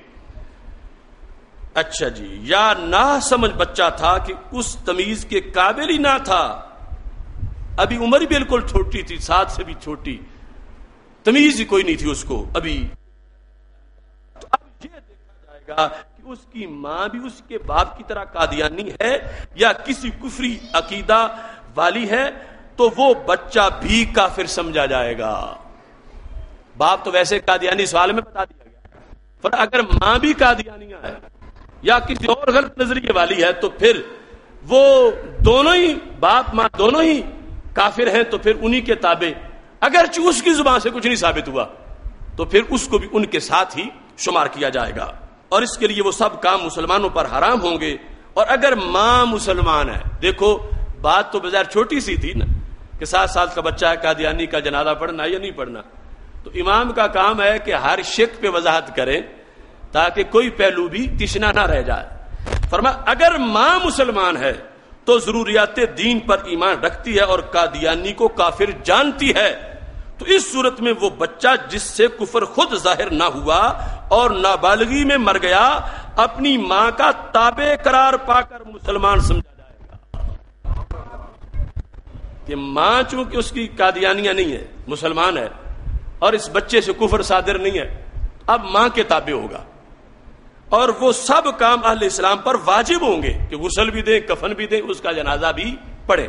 اچھا جی، یا نہ سمجھ بچہ تھا کہ اس تمیز کے قابل ہی نہ تھا، ابھی عمر ہی بالکل چھوٹی تھی، 7 سے بھی چھوٹی، تمیز ہی کوئی نہیں تھی اس کو ابھی. تو اب یہ دیکھا جائے گا کہ اس کی ماں بھی اس کے باپ کی طرح قادیانی ہے یا کسی کفری عقیدہ والی ہے، تو وہ بچہ بھی کافر سمجھا جائے گا. باپ تو ویسے قادیانی سوال میں بتا دیا گیا، پر اگر ماں بھی قادیانیہ ہے یا کسی اور غلط نظریے والی ہے تو پھر وہ دونوں ہی، باپ ماں دونوں ہی کافر ہیں، تو پھر انہی کے تابع، اگرچہ اس کی زبان سے کچھ نہیں ثابت ہوا تو پھر اس کو بھی ان کے ساتھ ہی شمار کیا جائے گا. اور اس کے لیے وہ سب کام مسلمانوں پر حرام ہوں گے. اور اگر ماں مسلمان ہے، دیکھو بات تو بظاہر چھوٹی سی تھی نا کہ 7 سال کا بچہ ہے، قادیانی کا جنازہ پڑھنا یا نہیں پڑھنا، تو امام کا کام ہے کہ ہر شک پہ وضاحت کریں تاکہ کوئی پہلو بھی تشنا نہ رہ جائے. فرمایا اگر ماں مسلمان ہے تو ضروریات دین پر ایمان رکھتی ہے اور قادیانی کو کافر جانتی ہے، تو اس صورت میں وہ بچہ جس سے کفر خود ظاہر نہ ہوا اور نابالغی میں مر گیا، اپنی ماں کا تابع قرار پا کر مسلمان سمجھا جائے گا. کہ ماں چونکہ اس کی قادیانیہ نہیں ہے، مسلمان ہے، اور اس بچے سے کفر صادر نہیں ہے، اب ماں کے تابع ہوگا. اور وہ سب کام اہل اسلام پر واجب ہوں گے کہ غسل بھی دیں، کفن بھی دیں، اس کا جنازہ بھی پڑھیں.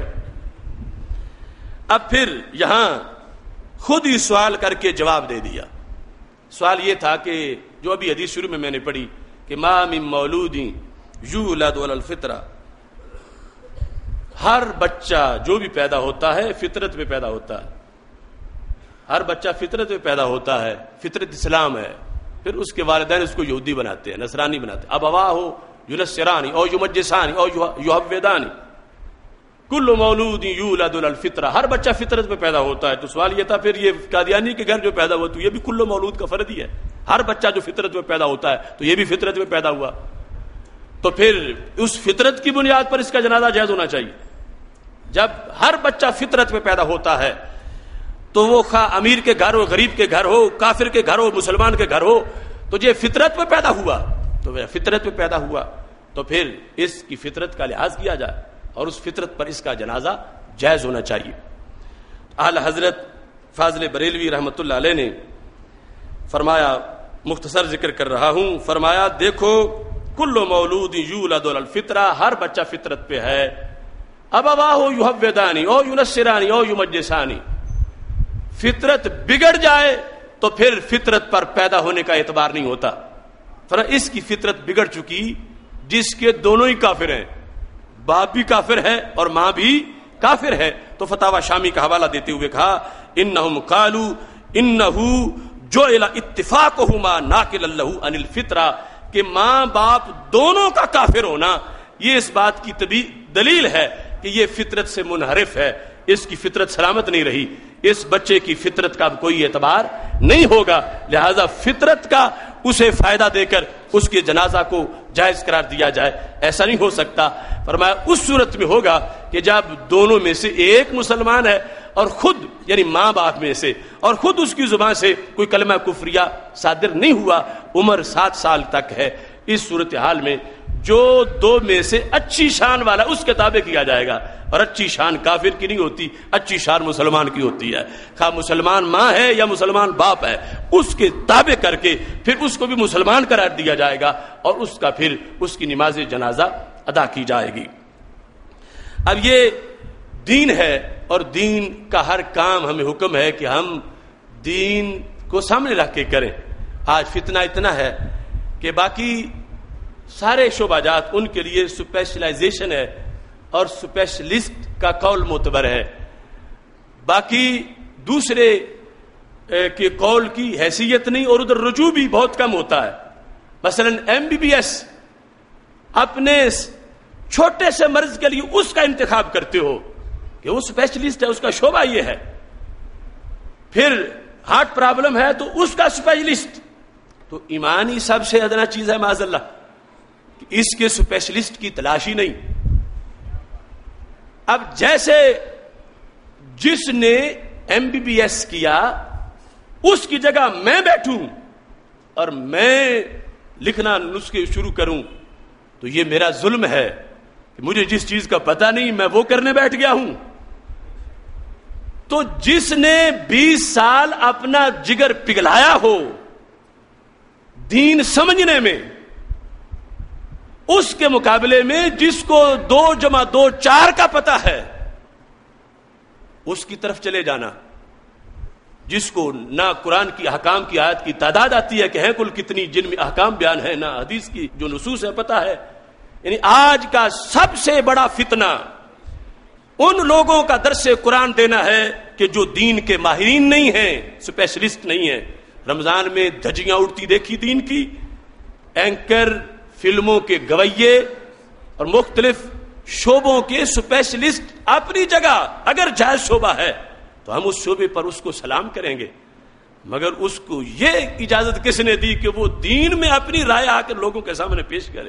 اب پھر یہاں خود ہی سوال کر کے جواب دے دیا. سوال یہ تھا کہ جو ابھی حدیث شروع میں نے پڑھی کہ ما من مولود یولد علی الفطرہ، ہر بچہ جو بھی پیدا ہوتا ہے فطرت پہ پیدا ہوتا ہے. ہر بچہ فطرت پہ پیدا ہوتا ہے، فطرت اسلام ہے. پھر اس کے والدین اس کو یہودی بناتے ہیں، نصرانی بناتے ہیں. ابواہ ہو ینصرانی او یمجسانی او یہودانی، کل مولود یولد علی الفطرہ، ہر بچہ فطرت پہ پیدا ہوتا ہے. تو سوال یہ تھا پھر یہ قادیانی کے گھر جو پیدا ہوا تو یہ بھی کل مولود کا فرد ہی ہے. ہر بچہ جو فطرت پہ پیدا ہوتا ہے تو یہ بھی فطرت پہ پیدا ہوا، تو پھر اس فطرت کی بنیاد پر اس کا جنازہ جائز ہونا چاہیے. جب ہر بچہ فطرت پہ پیدا ہوتا ہے تو وہ خواہ امیر کے گھر ہو، غریب کے گھر ہو، کافر کے گھر ہو، مسلمان کے گھر ہو، تو یہ فطرت پہ پیدا ہوا، تو فطرت پہ پیدا ہوا تو پھر اس کی فطرت کا لحاظ کیا جائے اور اس فطرت پر اس کا جنازہ جائز ہونا چاہیے. اعلی حضرت فاضل بریلوی رحمۃ اللہ علیہ نے فرمایا، مختصر ذکر کر رہا ہوں، فرمایا دیکھو کل مولود یولد علی الفطرہ، ہر بچہ فطرت پہ ہے. ابواہ یہودانی او ینصرانی او یمجسانی، فطرت بگڑ جائے تو پھر فطرت پر پیدا ہونے کا اعتبار نہیں ہوتا. فرمایا اس کی فطرت بگڑ چکی جس کے دونوں ہی کافر ہیں، باپ بھی کافر ہے اور ماں بھی کافر ہے. تو فتاوی شامی کا حوالہ دیتے ہوئے کہا انہم قالوا انہ جعل اتفاقہما ناقلا لہ عن الفطرہ، کہ ماں باپ دونوں کا کافر ہونا یہ اس بات کی دلیل ہے کہ یہ فطرت سے منحرف ہے، اس کی فطرت سلامت نہیں رہی، اس بچے کی فطرت کا کوئی اعتبار نہیں ہوگا، لہذا فطرت کا اسے فائدہ دے کر اس کے جنازہ کو جائز قرار دیا جائے، ایسا نہیں ہو سکتا۔ فرمایا اس صورت میں ہوگا کہ جب دونوں میں سے ایک مسلمان ہے اور خود یعنی ماں باپ میں سے اور خود اس کی زبان سے کوئی کلمہ کفریہ صادر نہیں ہوا، عمر 7 سال تک ہے، اس صورتحال میں جو دو میں سے اچھی شان والا اس کے تابع کیا جائے گا، اور اچھی شان کافر کی نہیں ہوتی، اچھی شان مسلمان کی ہوتی ہے، خواہ مسلمان ماں ہے یا مسلمان باپ ہے، اس کے تابع کر کے پھر اس کو بھی مسلمان قرار دیا جائے گا اور اس کا پھر اس کی نماز جنازہ ادا کی جائے گی۔ اب یہ دین ہے اور دین کا ہر کام ہمیں حکم ہے کہ ہم دین کو سامنے رکھ کے کریں۔ آج فتنہ اتنا ہے کہ باقی سارے شعبہ جات ان کے لیے اسپیشلائزیشن ہے اور اسپیشلسٹ کا قول معتبر ہے، باقی دوسرے کے قول کی حیثیت نہیں، اور ادھر رجوع بھی بہت کم ہوتا ہے۔ مثلا MBBS اپنے چھوٹے سے مرض کے لیے اس کا انتخاب کرتے ہو کہ وہ اسپیشلسٹ ہے، اس کا شعبہ یہ ہے، پھر ہارٹ پرابلم ہے تو اس کا اسپیشلسٹ، تو ایمان ہی سب سے ادنا چیز ہے معاذ اللہ، اس کے اسپیشلسٹ کی تلاشی نہیں۔ اب جیسے جس نے MBBS کیا اس کی جگہ میں بیٹھوں اور میں لکھنا نسخے شروع کروں تو یہ میرا ظلم ہے کہ مجھے جس چیز کا پتہ نہیں میں وہ کرنے بیٹھ گیا ہوں۔ تو جس نے 20 سال اپنا جگر پگھلایا ہو دین سمجھنے میں، اس کے مقابلے میں جس کو 2 + 2 4 کا پتہ ہے اس کی طرف چلے جانا، جس کو نہ قرآن کی احکام کی آیت کی تعداد آتی ہے کہ ہیں کل کتنی، جن میں احکام بیان ہے، نہ حدیث کی جو نصوص ہے پتہ ہے۔ یعنی آج کا سب سے بڑا فتنہ ان لوگوں کا درس قرآن دینا ہے کہ جو دین کے ماہرین نہیں ہیں، اسپیشلسٹ نہیں ہیں۔ رمضان میں دھجیاں اڑتی دیکھی دین کی، اینکر، فلموں کے گویے اور مختلف شعبوں کے اسپیشلسٹ اپنی جگہ اگر جائز شعبہ ہے تو ہم اس شعبے پر اس کو سلام کریں گے، مگر اس کو یہ اجازت کس نے دی کہ وہ دین میں اپنی رائے آ کر لوگوں کے سامنے پیش کرے؟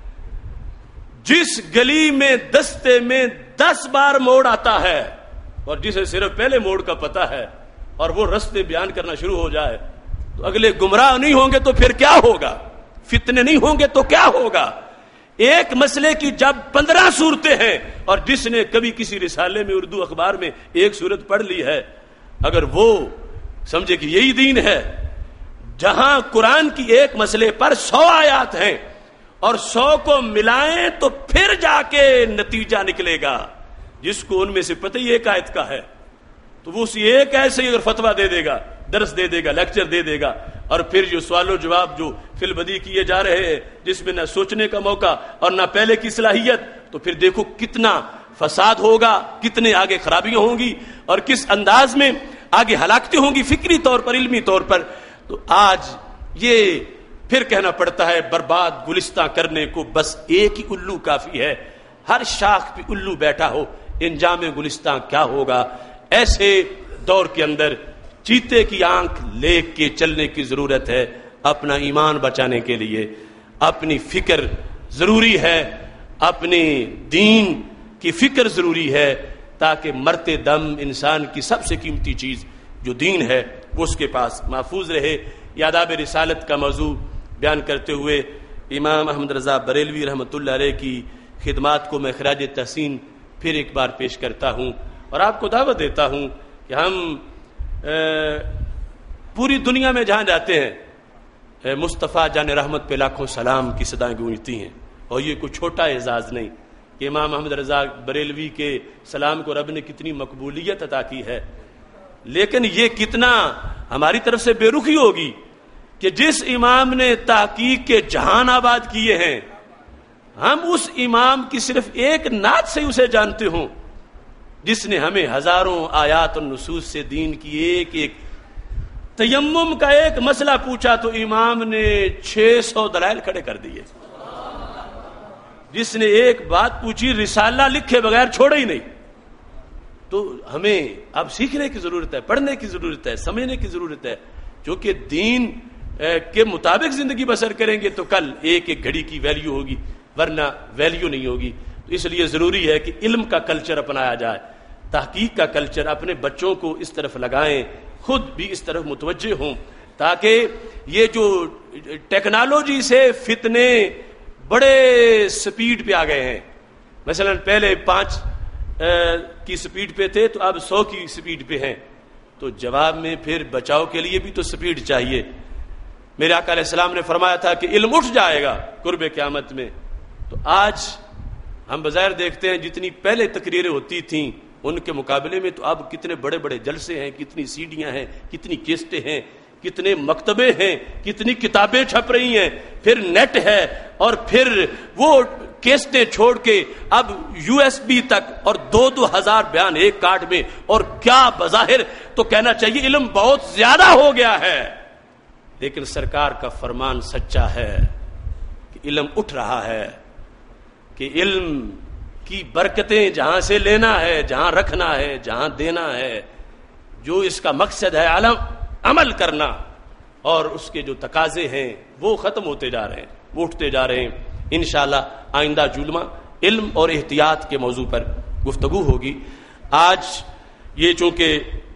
جس گلی میں دستے میں 10 بار موڑ آتا ہے اور جسے صرف پہلے موڑ کا پتہ ہے اور وہ رستے بیان کرنا شروع ہو جائے تو اگلے گمراہ نہیں ہوں گے تو پھر کیا ہوگا؟ فتنے نہیں ہوں گے تو کیا ہوگا؟ ایک مسئلے کی جب 15 صورتیں ہیں اور جس نے کبھی کسی رسالے میں اردو اخبار میں ایک صورت پڑھ لی ہے، اگر وہ سمجھے کہ یہی دین ہے، جہاں قرآن کی ایک مسئلے پر 100 آیات ہیں اور 100 کو ملائیں تو پھر جا کے نتیجہ نکلے گا، جس کو ان میں سے پتہ ہی ایک آیت کا ہے تو وہ اسی ایک ایسے ہی اگر فتویٰ دے دے گا، درس دے دے گا، لیکچر دے دے گا، اور پھر جو سوال و جواب جو فی البدی کیے جا رہے ہیں جس میں نہ سوچنے کا موقع اور نہ پہلے کی صلاحیت، تو پھر دیکھو کتنا فساد ہوگا، کتنے آگے خرابیاں ہوں گی اور کس انداز میں آگے ہلاکتیں ہوں گی فکری طور پر، علمی طور پر۔ تو آج یہ پھر کہنا پڑتا ہے برباد گلستہ کرنے کو بس ایک ہی الو کافی ہے، ہر شاخ پہ الو بیٹھا ہو، انجام گلستہ کیا ہوگا؟ ایسے دور کے اندر چیتے کی آنکھ لے کے چلنے کی ضرورت ہے۔ اپنا ایمان بچانے کے لیے اپنی فکر ضروری ہے، اپنے دین کی فکر ضروری ہے، تاکہ مرتے دم انسان کی سب سے قیمتی چیز جو دین ہے وہ اس کے پاس محفوظ رہے۔ آداب رسالت کا موضوع بیان کرتے ہوئے امام احمد رضا بریلوی رحمۃ اللہ علیہ کی خدمات کو میں خراج تحسین پھر ایک بار پیش کرتا ہوں اور آپ کو دعوت دیتا ہوں کہ ہم پوری دنیا میں جہاں جاتے ہیں مصطفیٰ جان رحمت پہ لاکھوں سلام کی صدائیں گونجتی ہیں، اور یہ کوئی چھوٹا اعزاز نہیں کہ امام احمد رضا بریلوی کے سلام کو رب نے کتنی مقبولیت عطا کی ہے، لیکن یہ کتنا ہماری طرف سے بے رخی ہوگی کہ جس امام نے تحقیق کے جہان آباد کیے ہیں، ہم اس امام کی صرف ایک نعت سے اسے جانتے ہوں جس نے ہمیں ہزاروں آیات اور نصوص سے دین کی ایک ایک تیمم کا ایک مسئلہ پوچھا تو امام نے 600 دلائل کھڑے کر دیے. جس نے ایک بات پوچھی رسالہ لکھے بغیر چھوڑے ہی نہیں. تو ہمیں اب سیکھنے کی ضرورت ہے, پڑھنے کی ضرورت ہے, سمجھنے کی ضرورت ہے. کیونکہ دین کے مطابق زندگی بسر کریں گے تو کل ایک ایک گھڑی کی ویلیو ہوگی, ورنہ ویلیو نہیں ہوگی. تو اس لیے ضروری ہے کہ علم کا کلچر اپنایا جائے, تحقیق کا کلچر. اپنے بچوں کو اس طرف لگائیں, خود بھی اس طرف متوجہ ہوں, تاکہ یہ جو ٹیکنالوجی سے فتنے بڑے سپیڈ پہ آ گئے ہیں. مثلا پہلے 5 کی سپیڈ پہ تھے تو اب 100 کی سپیڈ پہ ہیں. تو جواب میں پھر بچاؤ کے لیے بھی تو سپیڈ چاہیے. میرے آقا علیہ السلام نے فرمایا تھا کہ علم اٹھ جائے گا قرب قیامت میں. تو آج ہم بظاہر دیکھتے ہیں جتنی پہلے تقریریں ہوتی تھیں ان کے مقابلے میں تو اب کتنے بڑے بڑے جلسے ہیں, کتنی سیڈیاں ہیں, کتنی کیسٹیں ہیں, کتنے مکتبے ہیں, کتنی کتابیں چھپ رہی ہیں, پھر نیٹ ہے, اور پھر وہ کیسٹیں چھوڑ کے اب USB تک, اور 2,000 بیان ایک کارڈ میں. اور کیا بظاہر تو کہنا چاہیے علم بہت زیادہ ہو گیا ہے, لیکن سرکار کا فرمان سچا ہے کہ علم اٹھ رہا ہے, کہ علم کی برکتیں جہاں سے لینا ہے, جہاں رکھنا ہے, جہاں دینا ہے, جو اس کا مقصد ہے عمل کرنا, اور اس کے جو تقاضے ہیں وہ ختم ہوتے جا رہے ہیں, وہ اٹھتے جا رہے ہیں. انشاءاللہ آئندہ جمعہ علم اور احتیاط کے موضوع پر گفتگو ہوگی. آج یہ چونکہ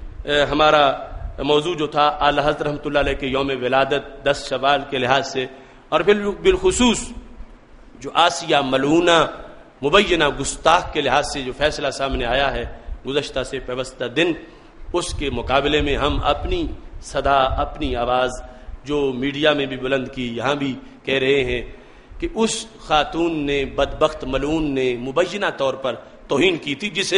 ہمارا موضوع جو تھا اعلی حضرت رحمۃ اللہ علیہ کے یوم ولادت 10 شوال کے لحاظ سے, اور بالخصوص جو آسیہ ملعونہ مبینہ گستاخ کے لحاظ سے جو فیصلہ سامنے آیا ہے گزشتہ سے پیوستہ دن, اس کے مقابلے میں ہم اپنی صدا, اپنی آواز جو میڈیا میں بھی بلند کی, یہاں بھی کہہ رہے ہیں کہ اس خاتون نے, بدبخت ملعون نے مبینہ طور پر توہین کی تھی, جسے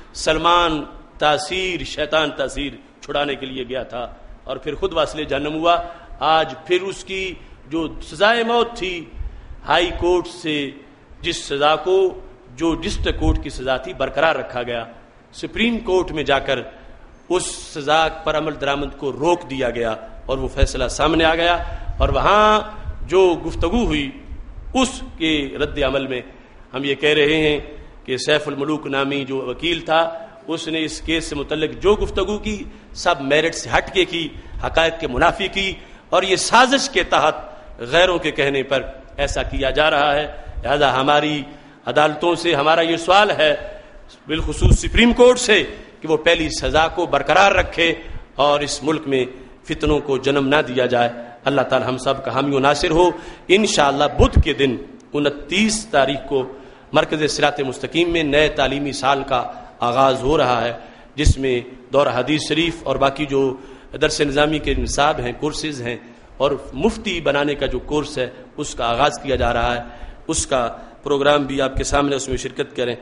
سلمان تاثیر, شیطان تاثیر چھڑانے کے لیے گیا تھا اور پھر خود واصل جہنم ہوا. آج پھر اس کی جو سزائے موت تھی ہائی کورٹ سے, جس سزا کو جو ڈسٹرکٹ کورٹ کی سزا تھی برقرار رکھا گیا, سپریم کورٹ میں جا کر اس سزا پر عمل درآمد کو روک دیا گیا, اور وہ فیصلہ سامنے آ گیا. اور وہاں جو گفتگو ہوئی اس کے رد عمل میں ہم یہ کہہ رہے ہیں کہ سیف الملوک نامی جو وکیل تھا, اس نے اس کیس سے متعلق جو گفتگو کی سب میرٹ سے ہٹ کے کی, حقائق کے منافی کی, اور یہ سازش کے تحت غیروں کے کہنے پر ایسا کیا جا رہا ہے. لہذا ہماری عدالتوں سے ہمارا یہ سوال ہے, بالخصوص سپریم کورٹ سے, کہ وہ پہلی سزا کو برقرار رکھے اور اس ملک میں فتنوں کو جنم نہ دیا جائے. اللہ تعالی ہم سب کا حامی و ناصر ہو. انشاءاللہ بدھ کے دن 29 تاریخ کو مرکز صراط مستقیم میں نئے تعلیمی سال کا آغاز ہو رہا ہے, جس میں دورہ حدیث شریف اور باقی جو درس نظامی کے نصاب ہیں, کورسز ہیں, اور مفتی بنانے کا جو کورس ہے اس کا آغاز کیا جا رہا ہے. اس کا پروگرام بھی آپ کے سامنے, اس میں شرکت کریں.